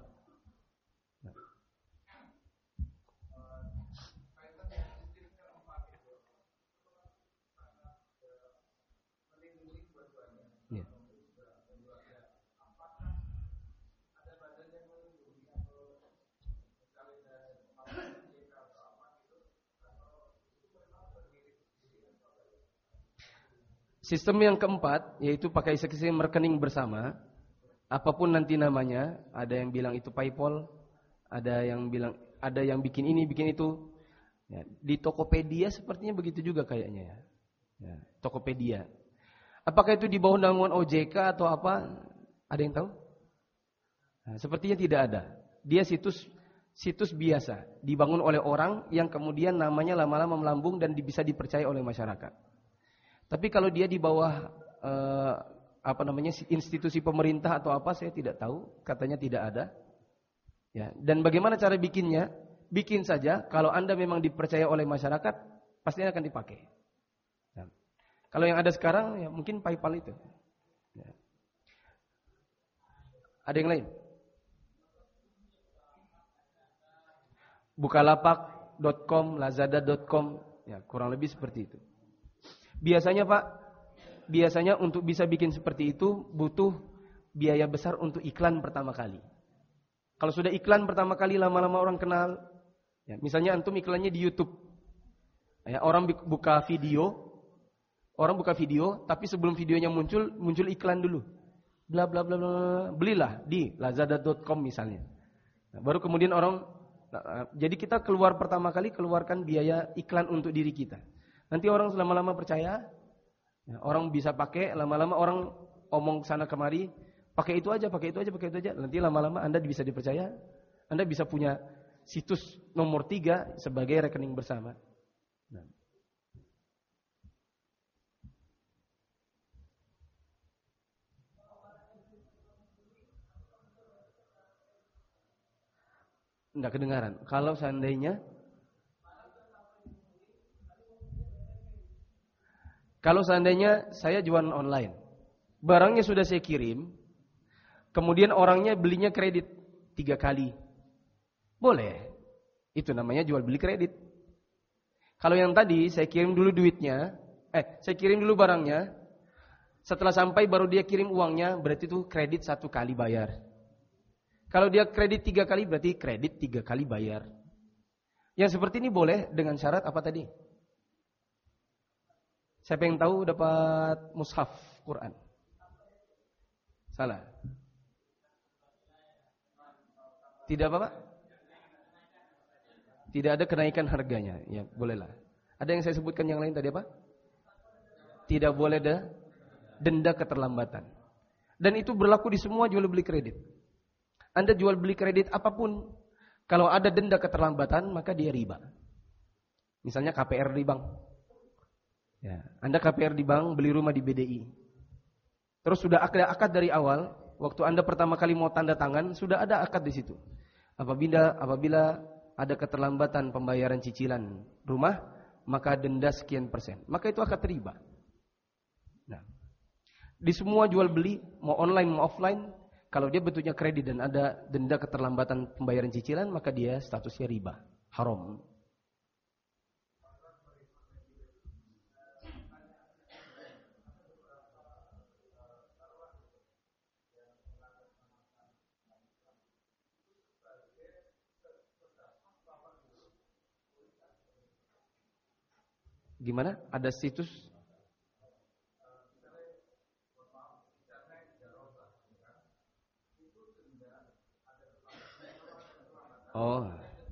Sistem yang keempat, yaitu pakai sistem rekening bersama. Apapun nanti namanya, ada yang bilang itu PayPal, ada yang bikin ini, bikin itu. Ya, di Tokopedia sepertinya begitu juga kayaknya ya. Ya, Tokopedia. Apakah itu di bawah naungan OJK atau apa? Ada yang tahu? Nah, sepertinya tidak ada. Dia situs biasa, dibangun oleh orang yang kemudian namanya lama-lama melambung dan bisa dipercaya oleh masyarakat. Tapi kalau dia di bawah institusi pemerintah atau apa, saya tidak tahu. Katanya tidak ada. Ya. Dan bagaimana cara bikinnya? bikin saja. Kalau Anda memang dipercaya oleh masyarakat, pasti akan dipakai. Nah, kalau yang ada sekarang, ya mungkin PayPal itu. Ya. Ada yang lain? Bukalapak.com, lazada.com, ya kurang lebih seperti itu. Biasanya Pak, biasanya untuk bisa bikin seperti itu butuh biaya besar untuk iklan pertama kali. Kalau sudah iklan pertama kali, lama-lama orang kenal. Ya, misalnya antum iklannya di YouTube. Ya, orang buka video, tapi sebelum videonya muncul iklan dulu. Bla bla bla bla, belilah di lazada.com misalnya. Nah, baru kemudian jadi kita pertama kali keluarkan biaya iklan untuk diri kita. Nanti orang lama-lama percaya, ya, orang bisa pakai, lama-lama orang omong sana kemari, pakai itu aja. Nanti lama-lama Anda bisa dipercaya, Anda bisa punya situs nomor 3 sebagai rekening bersama. Nah. Enggak kedengaran. Kalau seandainya saya jualan online, barangnya sudah saya kirim, kemudian orangnya belinya kredit 3 kali, boleh. Itu namanya jual beli kredit. Kalau yang tadi saya kirim dulu duitnya, saya kirim dulu barangnya, setelah sampai baru dia kirim uangnya, berarti itu kredit 1 kali bayar. Kalau dia kredit 3 kali, berarti kredit 3 kali bayar. Yang seperti ini boleh dengan syarat apa tadi? Siapa yang tahu dapat mushaf Quran? Salah. Tidak apa Pak? Tidak ada kenaikan harganya. Ya, bolehlah. Ada yang saya sebutkan yang lain tadi apa? Tidak boleh ada denda keterlambatan. Dan itu berlaku di semua jual beli kredit. Anda jual beli kredit apapun, kalau ada denda keterlambatan, maka dia riba. Misalnya KPR di bank. Ya, Anda KPR di bank, beli rumah di BDI. Terus sudah ada akad dari awal, waktu Anda pertama kali mau tanda tangan, sudah ada akad di situ. Apabila ada keterlambatan pembayaran cicilan rumah, maka denda sekian persen. Maka itu akad riba. Nah, di semua jual beli, mau online mau offline, kalau dia bentuknya kredit dan ada denda keterlambatan pembayaran cicilan, maka dia statusnya riba, haram. Gimana? Ada situs? Oh.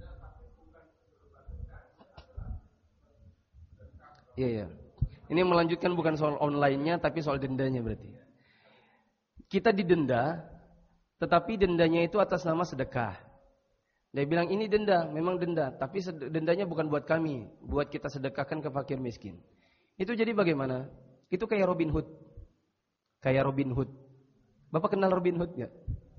Iya, iya. Ini melanjutkan bukan soal online-nya tapi soal dendanya berarti. Kita didenda, tetapi dendanya itu atas nama sedekah. Dia bilang ini denda, memang denda, tapi dendanya bukan buat kami, buat kita sedekahkan ke fakir miskin. Itu jadi bagaimana? Itu kayak Robin Hood. Kayak Robin Hood. Bapak kenal Robin Hood enggak?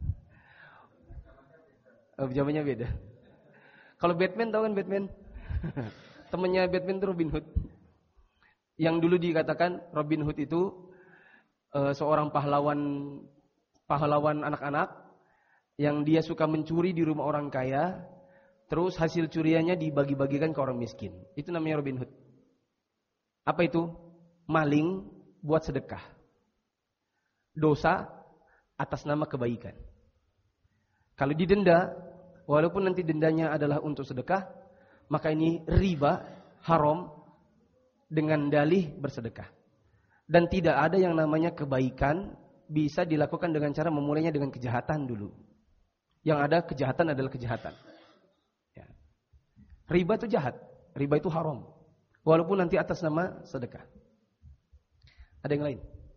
Zamannya beda. Kalau Batman, tahu kan Batman? Temannya Batman itu Robin Hood. Yang dulu dikatakan Robin Hood itu seorang pahlawan anak-anak yang dia suka mencuri di rumah orang kaya, terus hasil curiannya dibagi-bagikan ke orang miskin. Itu namanya Robin Hood. Apa itu? Maling buat sedekah. Dosa atas nama kebaikan. Kalau didenda, walaupun nanti dendanya adalah untuk sedekah, maka ini riba, haram dengan dalih bersedekah. Dan tidak ada yang namanya kebaikan bisa dilakukan dengan cara memulainya dengan kejahatan dulu. Yang ada kejahatan adalah kejahatan. Ya. Riba itu jahat, riba itu haram. Walaupun nanti atas nama sedekah. Ada yang lain?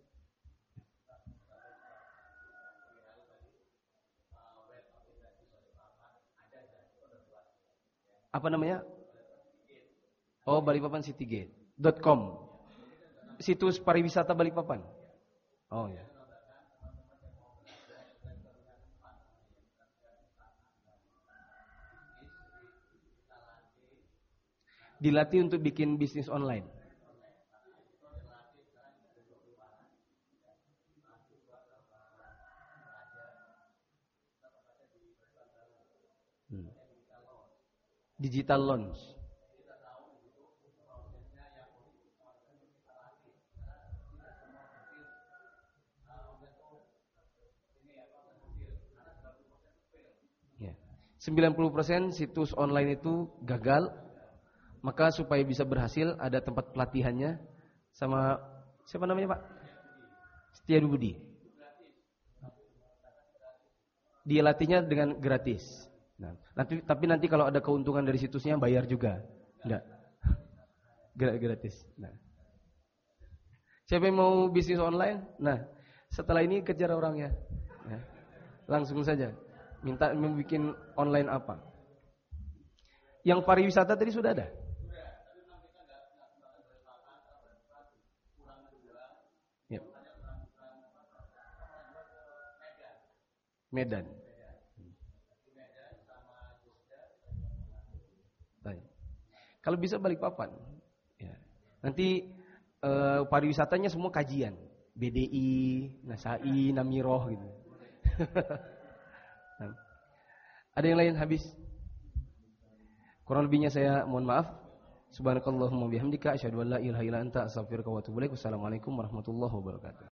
Apa namanya? Oh, balikpapancitygate.com. Situs pariwisata Balikpapan. Oh ya. Dilatih untuk bikin bisnis online. Digital loans. Ya. 90% situs online itu gagal. Maka supaya bisa berhasil ada tempat pelatihannya sama siapa namanya Pak? Setiadu Budi. Dia latihnya dengan gratis. Nah, tapi nanti kalau ada keuntungan dari situsnya bayar juga. Enggak. Gratis. Nah. Siapa yang mau bisnis online? Nah, setelah ini kejar orangnya. Ya. Langsung saja. Minta membuat online apa? Yang pariwisata tadi sudah ada. Ya. Medan. Kalau bisa Balikpapan. Ya. Nanti pariwisatanya semua kajian. BDI, Nasai, Namiroh gitu. Nah. Ada yang lain habis? Kurang lebihnya saya mohon maaf. Subhanakallahumma bihamdika asyhadu an la ilaha illa anta astaghfiruka wa atubu ilaik. Wassalamualaikum warahmatullahi wabarakatuh.